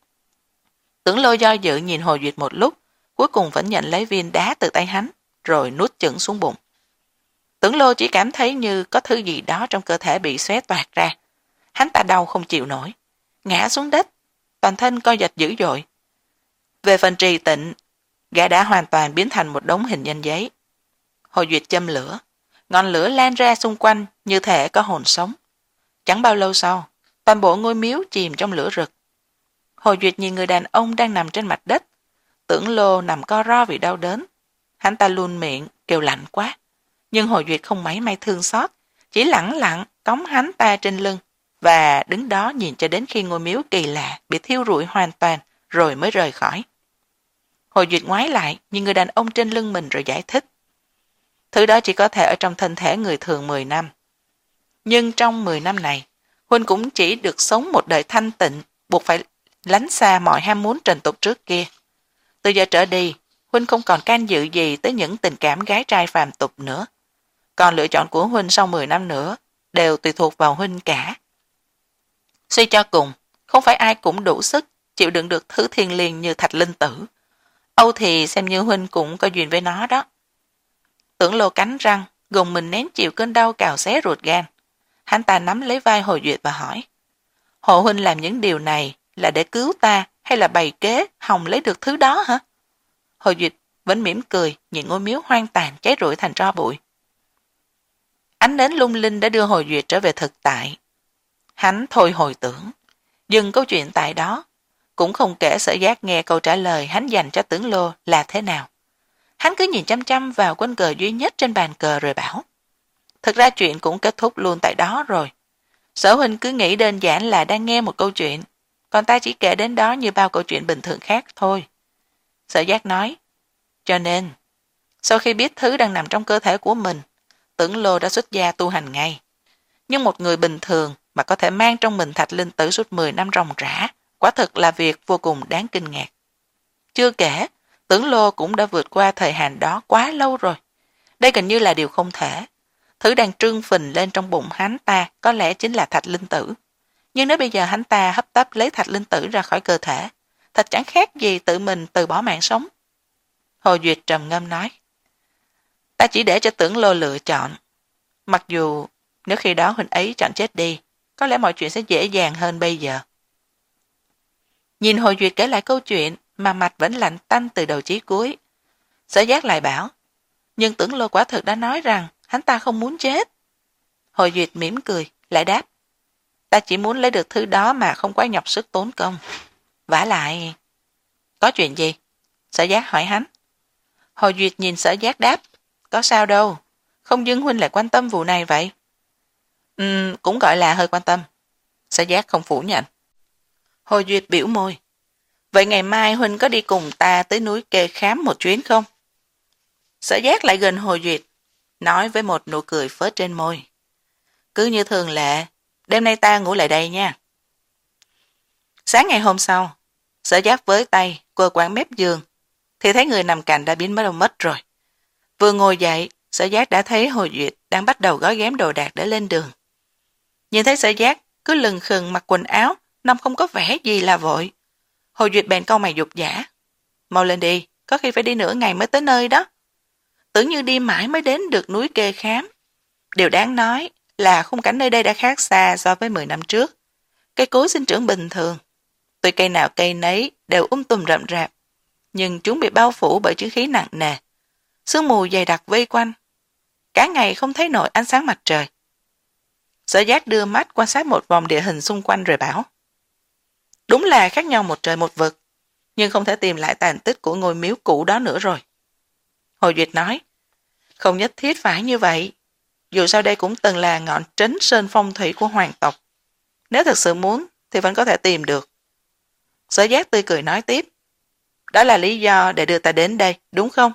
Tưởng Lô do dự nhìn Hồ Duyệt một lúc, cuối cùng vẫn nhận lấy viên đá từ tay hắn, rồi nuốt chửng xuống bụng. Tưởng Lô chỉ cảm thấy như có thứ gì đó trong cơ thể bị xé toạc ra. Hắn ta đau không chịu nổi, ngã xuống đất, toàn thân co giật dữ dội. Về phần Trì Tịnh, gã đã hoàn toàn biến thành một đống hình nhân giấy. Hồ Duyệt châm lửa, ngọn lửa lan ra xung quanh như thể có hồn sống. Chẳng bao lâu sau, toàn bộ ngôi miếu chìm trong lửa rực. Hồ Duyệt nhìn người đàn ông đang nằm trên mặt đất. Tưởng Lô nằm co ro vì đau đớn. Hắn ta luôn miệng kêu lạnh quá. Nhưng Hồ Duyệt không mấy may thương xót, chỉ lẳng lặng cõng hắn ta trên lưng và đứng đó nhìn cho đến khi ngôi miếu kỳ lạ bị thiêu rụi hoàn toàn rồi mới rời khỏi. Hồ Duyệt ngoái lại nhìn người đàn ông trên lưng mình rồi giải thích. Thứ đó chỉ có thể ở trong thân thể người thường mười năm. Nhưng trong mười năm này, huynh cũng chỉ được sống một đời thanh tịnh, buộc phải lánh xa mọi ham muốn trần tục trước kia. Từ giờ trở đi, huynh không còn can dự gì tới những tình cảm gái trai phàm tục nữa. Còn lựa chọn của huynh sau mười năm nữa đều tùy thuộc vào huynh cả. Suy cho cùng, không phải ai cũng đủ sức chịu đựng được thứ thiêng liêng như Thạch Linh Tử. Âu thì xem như huynh cũng có duyên với nó đó. Tưởng Lô cắn răng, gồng mình nén chịu cơn đau cào xé ruột gan. Hắn ta nắm lấy vai Hồ Duyệt và hỏi. Hồ huynh làm những điều này là để cứu ta hay là bày kế hòng lấy được thứ đó hả? Hồ Duyệt vẫn mỉm cười nhìn ngôi miếu hoang tàn cháy rụi thành tro bụi. Ánh nến lung linh đã đưa Hồ Duyệt trở về thực tại. Hắn thôi hồi tưởng, dừng câu chuyện tại đó, cũng không kể Sở Giác nghe câu trả lời hắn dành cho Tưởng Lô là thế nào. Hắn cứ nhìn chăm chăm vào quân cờ duy nhất trên bàn cờ rồi bảo. Thực ra chuyện cũng kết thúc luôn tại đó rồi. Sở huynh cứ nghĩ đơn giản là đang nghe một câu chuyện, còn ta chỉ kể đến đó như bao câu chuyện bình thường khác thôi. Sở Giác nói. Cho nên, sau khi biết thứ đang nằm trong cơ thể của mình, Tưởng Lô đã xuất gia tu hành ngay. Nhưng một người bình thường mà có thể mang trong mình Thạch Linh Tử suốt mười năm ròng rã, quả thực là việc vô cùng đáng kinh ngạc. Chưa kể, Tưởng Lô cũng đã vượt qua thời hạn đó quá lâu rồi. Đây gần như là điều không thể. Thứ đang trương phình lên trong bụng hắn ta có lẽ chính là Thạch Linh Tử. Nhưng nếu bây giờ hắn ta hấp tấp lấy Thạch Linh Tử ra khỏi cơ thể, thật chẳng khác gì tự mình từ bỏ mạng sống. Hồ Duyệt trầm ngâm nói. Ta chỉ để cho Tưởng Lô lựa chọn. Mặc dù nếu khi đó huynh ấy chọn chết đi, có lẽ mọi chuyện sẽ dễ dàng hơn bây giờ. Nhìn Hồ Duyệt kể lại câu chuyện mà mạch vẫn lạnh tanh từ đầu chí cuối. Sở Giác lại bảo, nhưng Tưởng Lô quả thực đã nói rằng hắn ta không muốn chết. Hồ Duyệt mỉm cười, lại đáp, ta chỉ muốn lấy được thứ đó mà không quá nhọc sức tốn công. Vả lại, có chuyện gì? Sở Giác hỏi hắn. Hồ Duyệt nhìn Sở Giác đáp, có sao đâu, không dưng huynh lại quan tâm vụ này vậy? Ừm, cũng gọi là hơi quan tâm. Sở Giác không phủ nhận. Hồ Duyệt biểu môi. Vậy ngày mai huynh có đi cùng ta tới núi Kê Khám một chuyến không? Sở Giác lại gần Hồ Duyệt, nói với một nụ cười phớt trên môi. cứ như thường lệ, đêm nay ta ngủ lại đây nha. Sáng ngày hôm sau, Sở Giác với tay quơ quán mép giường, thì thấy người nằm cạnh đã biến mất đâu mất rồi. Vừa ngồi dậy, Sở Giác đã thấy Hồ Duyệt đang bắt đầu gói ghém đồ đạc để lên đường. Nhìn thấy Sở Giác cứ lừng khừng mặc quần áo, nằm không có vẻ gì là vội. Hồ Duyệt bèn cau mày dục dã. Mau lên đi, có khi phải đi nửa ngày mới tới nơi đó. Tưởng như đi mãi mới đến được núi Kê Khám. Điều đáng nói là khung cảnh nơi đây đã khác xa so với mười năm trước. Cây cối sinh trưởng bình thường. Tuy cây nào cây nấy đều um tùm rậm rạp, nhưng chúng bị bao phủ bởi chứng khí nặng nề. Sương mù dày đặc vây quanh. Cả ngày không thấy nổi ánh sáng mặt trời. Sở Giác đưa mắt quan sát một vòng địa hình xung quanh rồi bảo. Đúng là khác nhau một trời một vực, nhưng không thể tìm lại tàn tích của ngôi miếu cũ đó nữa rồi. Hồ Duyệt nói, không nhất thiết phải như vậy. Dù sao đây cũng từng là ngọn trấn sơn phong thủy của hoàng tộc. Nếu thật sự muốn thì vẫn có thể tìm được. Sở Giác tươi cười nói tiếp, đó là lý do để đưa ta đến đây, đúng không?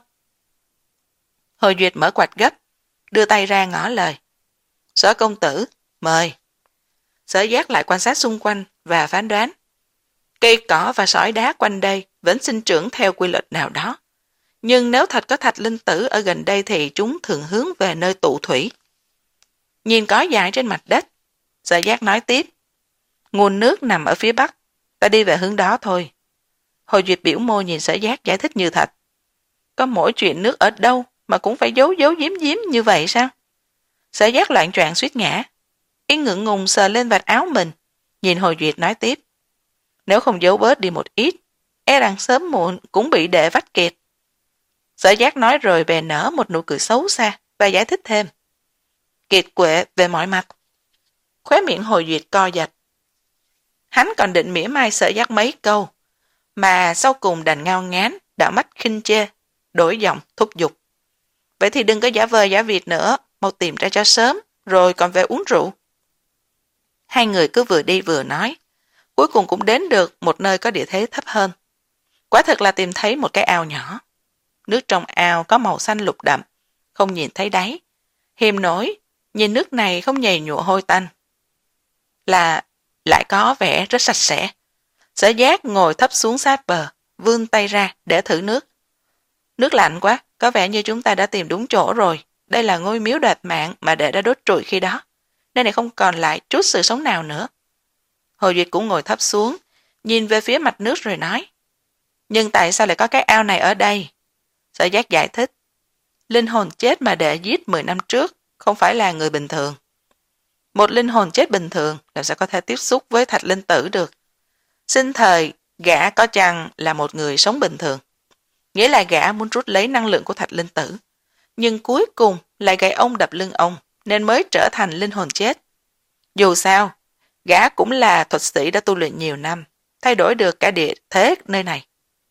Hồ Duyệt mở quạt gấp, đưa tay ra ngỏ lời. Sở công tử, mời. Sở Giác lại quan sát xung quanh và phán đoán. Cây cỏ và sỏi đá quanh đây vẫn sinh trưởng theo quy luật nào đó. Nhưng nếu thật có thạch linh tử ở gần đây thì chúng thường hướng về nơi tụ thủy. Nhìn cỏ dại trên mặt đất, Sở Giác nói tiếp. Nguồn nước nằm ở phía bắc, ta đi về hướng đó thôi. Hồ Duyệt biểu môi nhìn Sở Giác giải thích như thật. Có mỗi chuyện nước ở đâu mà cũng phải giấu giấu giếm giếm như vậy sao? Sở Giác loạn choạng suýt ngã. Ý ngượng ngùng sờ lên vạt áo mình, nhìn Hồ Duyệt nói tiếp. Nếu không giấu bớt đi một ít, e rằng sớm muộn cũng bị đệ vách kẹt. Sở Giác nói rồi bè nở một nụ cười xấu xa và giải thích thêm. Kiệt quệ về mọi mặt. Khóe miệng Hồ Duyệt co giật. Hắn còn định mỉa mai Sở Giác mấy câu, mà sau cùng đành ngao ngán, đảo mắt khinh chê, đổi giọng thúc giục. Vậy thì đừng có giả vờ giả vịt nữa, mau tìm ra cho sớm, rồi còn về uống rượu. Hai người cứ vừa đi vừa nói, cuối cùng cũng đến được một nơi có địa thế thấp hơn. Quả thực là tìm thấy một cái ao nhỏ. Nước trong ao có màu xanh lục đậm, không nhìn thấy đáy. Hiềm nổi, nhìn nước này không nhầy nhụa hôi tanh. Là lại có vẻ rất sạch sẽ. Sở Giác ngồi thấp xuống sát bờ, vươn tay ra để thử nước. Nước lạnh quá, có vẻ như chúng ta đã tìm đúng chỗ rồi. Đây là ngôi miếu đoạt mạng mà đệ đã đốt trụi khi đó. Nơi này không còn lại chút sự sống nào nữa. Hồ Duyệt cũng ngồi thấp xuống, nhìn về phía mặt nước rồi nói. Nhưng tại sao lại có cái ao này ở đây? Sở Giác giải thích. Linh hồn chết mà đệ giết mười năm trước không phải là người bình thường. Một linh hồn chết bình thường làm sao có thể tiếp xúc với thạch linh tử được. Sinh thời, gã có chăng là một người sống bình thường. Nghĩa là gã muốn rút lấy năng lượng của thạch linh tử. Nhưng cuối cùng lại gãy ông đập lưng ông, nên mới trở thành linh hồn chết. Dù sao, gã cũng là thuật sĩ đã tu luyện nhiều năm, thay đổi được cả địa thế nơi này.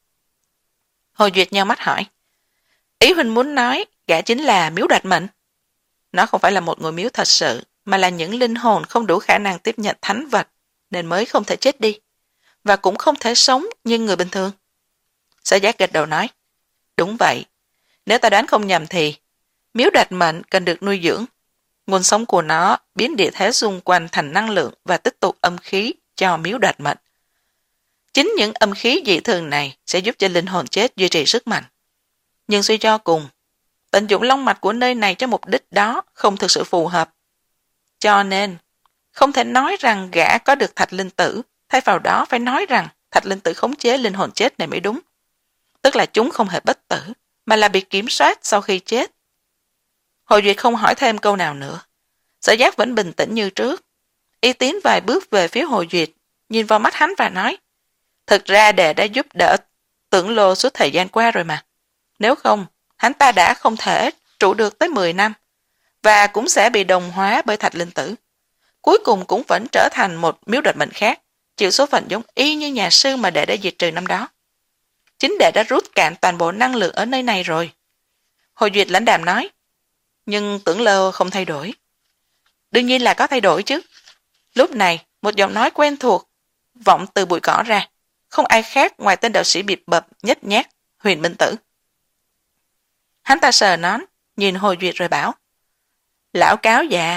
Hồ Duyệt nheo mắt hỏi. Ý huynh muốn nói gã chính là miếu đoạt mệnh. Nó không phải là một ngôi miếu thật sự, mà là những linh hồn không đủ khả năng tiếp nhận thánh vật, nên mới không thể chết đi, và cũng không thể sống như người bình thường. Sở Giác gật đầu nói. Đúng vậy. Nếu ta đoán không nhầm thì miếu đoạt mệnh cần được nuôi dưỡng. Nguồn sống của nó biến địa thế xung quanh thành năng lượng và tích tụ âm khí cho miếu đoạt mệnh. Chính những âm khí dị thường này sẽ giúp cho linh hồn chết duy trì sức mạnh. Nhưng suy cho cùng, tận dụng long mạch của nơi này cho mục đích đó không thực sự phù hợp. Cho nên, không thể nói rằng gã có được thạch linh tử, thay vào đó phải nói rằng thạch linh tử khống chế linh hồn chết này mới đúng. Tức là chúng không hề bất tử, mà là bị kiểm soát sau khi chết. Hồ Duyệt không hỏi thêm câu nào nữa. Sở Giác vẫn bình tĩnh như trước. Y tiến vài bước về phía Hồ Duyệt, nhìn vào mắt hắn và nói, thực ra đệ đã giúp đỡ Tưởng Lô suốt thời gian qua rồi mà. Nếu không, hắn ta đã không thể trụ được tới mười năm, và cũng sẽ bị đồng hóa bởi thạch linh tử. Cuối cùng cũng vẫn trở thành một miếu đoạt mệnh khác, chịu số phận giống y như nhà sư mà đệ đã diệt trừ năm đó. Chính đệ đã rút cạn toàn bộ năng lượng ở nơi này rồi. Hồ Duyệt lãnh đạm nói, nhưng Tưởng Lô không thay đổi. Đương nhiên là có thay đổi chứ. Lúc này, một giọng nói quen thuộc vọng từ bụi cỏ ra, không ai khác ngoài tên đạo sĩ bịp bập nhếch nhác Huyền Minh Tử. Hắn ta sờ nón, nhìn Hồ Duyệt rồi bảo, lão cáo già,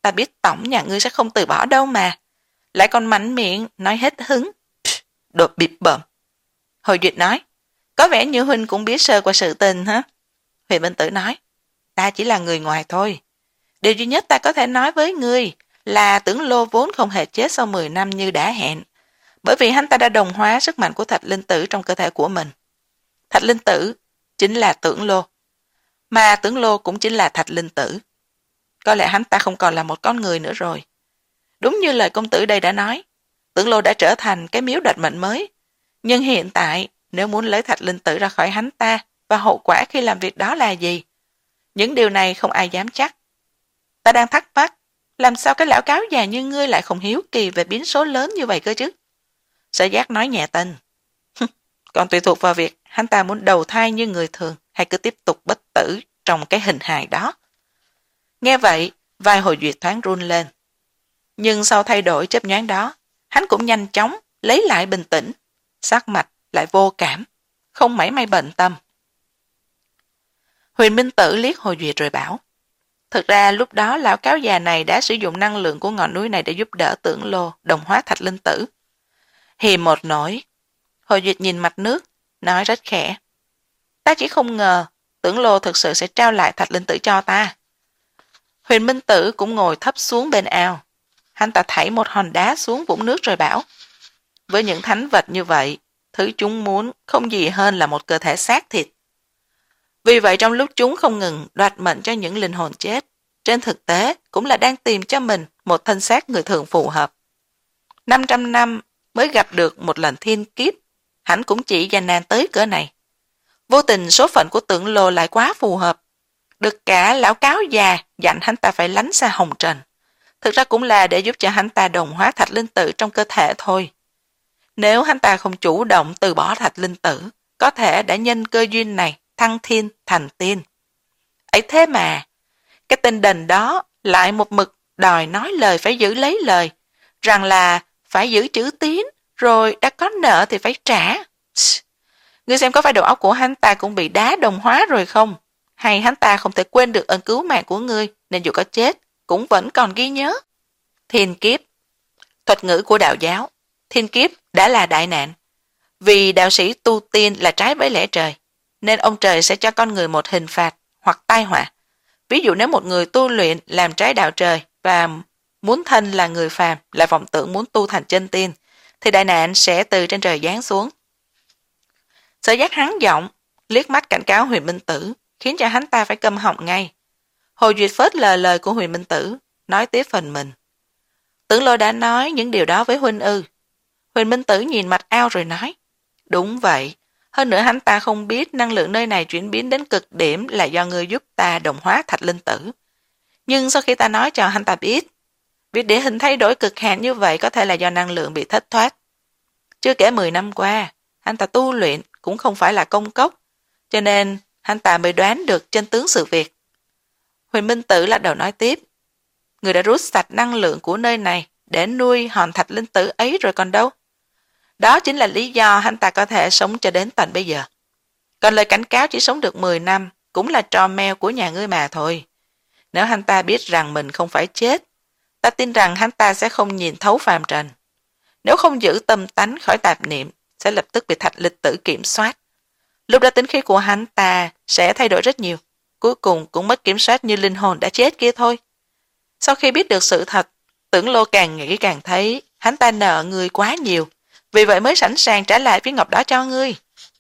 ta biết tổng nhà ngươi sẽ không từ bỏ đâu mà. Lại còn mạnh miệng, nói hết hứng. Psh, đồ bịp bợm. Hồi Duyệt nói, có vẻ như huynh cũng biết sơ qua sự tình hả? Huyền Minh Tử nói, ta chỉ là người ngoài thôi. Điều duy nhất ta có thể nói với ngươi là Tưởng Lô vốn không hề chết sau mười năm như đã hẹn, bởi vì hắn ta đã đồng hóa sức mạnh của Thạch Linh Tử trong cơ thể của mình. Thạch Linh Tử chính là Tưởng Lô, mà Tưởng Lô cũng chính là Thạch Linh Tử. Có lẽ hắn ta không còn là một con người nữa rồi. Đúng như lời công tử đây đã nói, Tưởng Lô đã trở thành cái miếu đoạt mệnh mới. Nhưng hiện tại, nếu muốn lấy Thạch Linh Tử ra khỏi hắn ta, và hậu quả khi làm việc đó là gì? Những điều này không ai dám chắc. Ta đang thắc mắc, làm sao cái lão cáo già như ngươi lại không hiếu kỳ về biến số lớn như vậy cơ chứ? Sở Giác nói nhẹ tình. Còn tùy thuộc vào việc hắn ta muốn đầu thai như người thường hay cứ tiếp tục bất tử trong cái hình hài đó. Nghe vậy, vai Hồi Duyệt thoáng run lên. Nhưng sau thay đổi chớp nhoáng đó, hắn cũng nhanh chóng lấy lại bình tĩnh, sắc mặt lại vô cảm, không mảy may bận tâm. Huyền Minh Tử liếc Hồi Duyệt rồi bảo, thực ra lúc đó lão cáo già này đã sử dụng năng lượng của ngọn núi này để giúp đỡ Tưởng Lô đồng hóa Thạch Linh Tử. Hì một nổi, Hồi Duyệt nhìn mặt nước, nói rất khẽ, ta chỉ không ngờ Tưởng Lô thực sự sẽ trao lại Thạch Linh Tử cho ta. Huyền Minh Tử cũng ngồi thấp xuống bên ao. Hắn ta thảy một hòn đá xuống vũng nước rồi bảo, với những thánh vật như vậy, thứ chúng muốn không gì hơn là một cơ thể xác thịt. Vì vậy trong lúc chúng không ngừng đoạt mệnh cho những linh hồn chết, trên thực tế cũng là đang tìm cho mình một thân xác người thường phù hợp. năm trăm năm mới gặp được một lần thiên kiếp, hắn cũng chỉ gian nan tới cỡ này. Vô tình số phận của Tưởng Lô lại quá phù hợp. Được cả lão cáo già dặn hắn ta phải lánh xa hồng trần. Thực ra cũng là để giúp cho hắn ta đồng hóa Thạch Linh Tử trong cơ thể thôi. Nếu hắn ta không chủ động từ bỏ Thạch Linh Tử, có thể đã nhân cơ duyên này thăng thiên thành tiên. Ấy thế mà, cái tên đần đó lại một mực đòi nói lời phải giữ lấy lời, rằng là phải giữ chữ tín, rồi đã có nợ thì phải trả. Ngươi xem có phải đầu óc của hắn ta cũng bị đá đồng hóa rồi không? Hay hắn ta không thể quên được ơn cứu mạng của ngươi, nên dù có chết, cũng vẫn còn ghi nhớ. Thiên kiếp. Thuật ngữ của đạo giáo, thiên kiếp đã là đại nạn. Vì đạo sĩ tu tiên là trái với lẽ trời, nên ông trời sẽ cho con người một hình phạt hoặc tai họa. Ví dụ nếu một người tu luyện làm trái đạo trời và muốn thân là người phàm, là vọng tưởng muốn tu thành chân tiên, thì đại nạn sẽ từ trên trời giáng xuống. Sở Giác hắn giọng, liếc mắt cảnh cáo Huyền Minh Tử, khiến cho hắn ta phải câm họng ngay. Hồi Duyệt phớt lờ lời của Huyền Minh Tử, nói tiếp phần mình. Tưởng Lô đã nói những điều đó với huynh ư? Huyền Minh Tử nhìn mặt ao rồi nói, đúng vậy, hơn nữa hắn ta không biết năng lượng nơi này chuyển biến đến cực điểm là do ngươi giúp ta đồng hóa Thạch Linh Tử. Nhưng sau khi ta nói cho hắn ta biết, việc địa hình thay đổi cực hạn như vậy có thể là do năng lượng bị thất thoát. Chưa kể mười năm qua, hắn ta tu luyện cũng không phải là công cốc, cho nên hắn ta mới đoán được chân tướng sự việc. Huyền Minh Tử lắc đầu nói tiếp, người đã rút sạch năng lượng của nơi này để nuôi hòn Thạch Linh Tử ấy rồi còn đâu. Đó chính là lý do hắn ta có thể sống cho đến tận bây giờ. Còn lời cảnh cáo chỉ sống được mười năm cũng là trò mèo của nhà ngươi mà thôi. Nếu hắn ta biết rằng mình không phải chết, ta tin rằng hắn ta sẽ không nhìn thấu phàm trần. Nếu không giữ tâm tánh khỏi tạp niệm, sẽ lập tức bị Thạch Linh Tử kiểm soát. Lúc đó tính khí của hắn ta sẽ thay đổi rất nhiều, cuối cùng cũng mất kiểm soát như linh hồn đã chết kia thôi. Sau khi biết được sự thật, Tưởng Lô càng nghĩ càng thấy hắn ta nợ người quá nhiều, vì vậy mới sẵn sàng trả lại viên ngọc đó cho ngươi.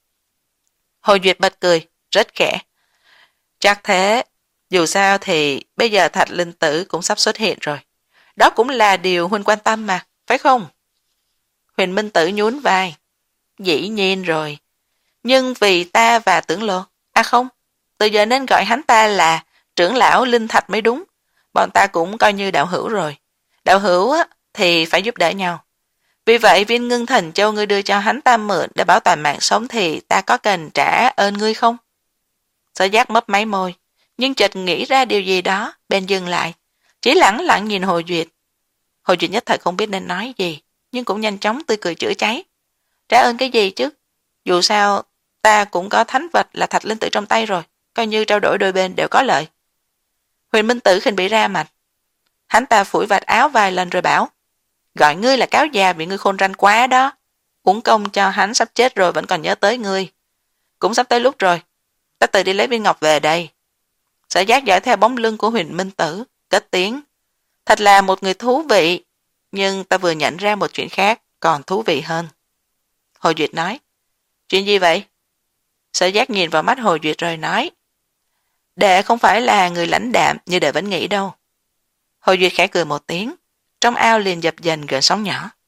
Hồi Duyệt bật cười, rất khẽ. Chắc thế, dù sao thì bây giờ Thạch Linh Tử cũng sắp xuất hiện rồi. Đó cũng là điều huynh quan tâm mà, phải không? Huyền Minh Tử nhún vai. Dĩ nhiên rồi. Nhưng vì ta và Tưởng Lô, à không, từ giờ nên gọi hắn ta là trưởng lão Linh Thạch mới đúng. Bọn ta cũng coi như đạo hữu rồi. Đạo hữu á, thì phải giúp đỡ nhau. Vì vậy viên ngưng thần châu ngươi đưa cho hắn ta mượn để bảo toàn mạng sống thì ta có cần trả ơn ngươi không? Sở Giác mấp máy môi, nhưng chợt nghĩ ra điều gì đó, bèn dừng lại, chỉ lẳng lặng nhìn Hồ Duyệt. Hồ Duyệt nhất thời không biết nên nói gì, nhưng cũng nhanh chóng tươi cười chữa cháy. Trả ơn cái gì chứ? Dù sao, ta cũng có thánh vật là Thạch Linh Tử trong tay rồi, coi như trao đổi đôi bên đều có lợi. Huyền Minh Tử khinh bỉ ra mặt. Hắn ta phủi vạt áo vài lần rồi bảo, gọi ngươi là cáo già vì ngươi khôn ranh quá đó. Uổng công cho hắn sắp chết rồi vẫn còn nhớ tới ngươi. Cũng sắp tới lúc rồi, ta tự đi lấy viên ngọc về đây. Sở giác dõi theo bóng lưng của Huyền Minh Tử, cất tiếng. Thật là một người thú vị, nhưng ta vừa nhận ra một chuyện khác còn thú vị hơn. Hồ Duyệt nói, chuyện gì vậy? Sở giác nhìn vào mắt Hồ Duyệt rồi nói, đệ không phải là người lãnh đạm như đệ vẫn nghĩ đâu. Hồ Duyệt khẽ cười một tiếng, trong ao liền dập dềnh gợn sóng nhỏ.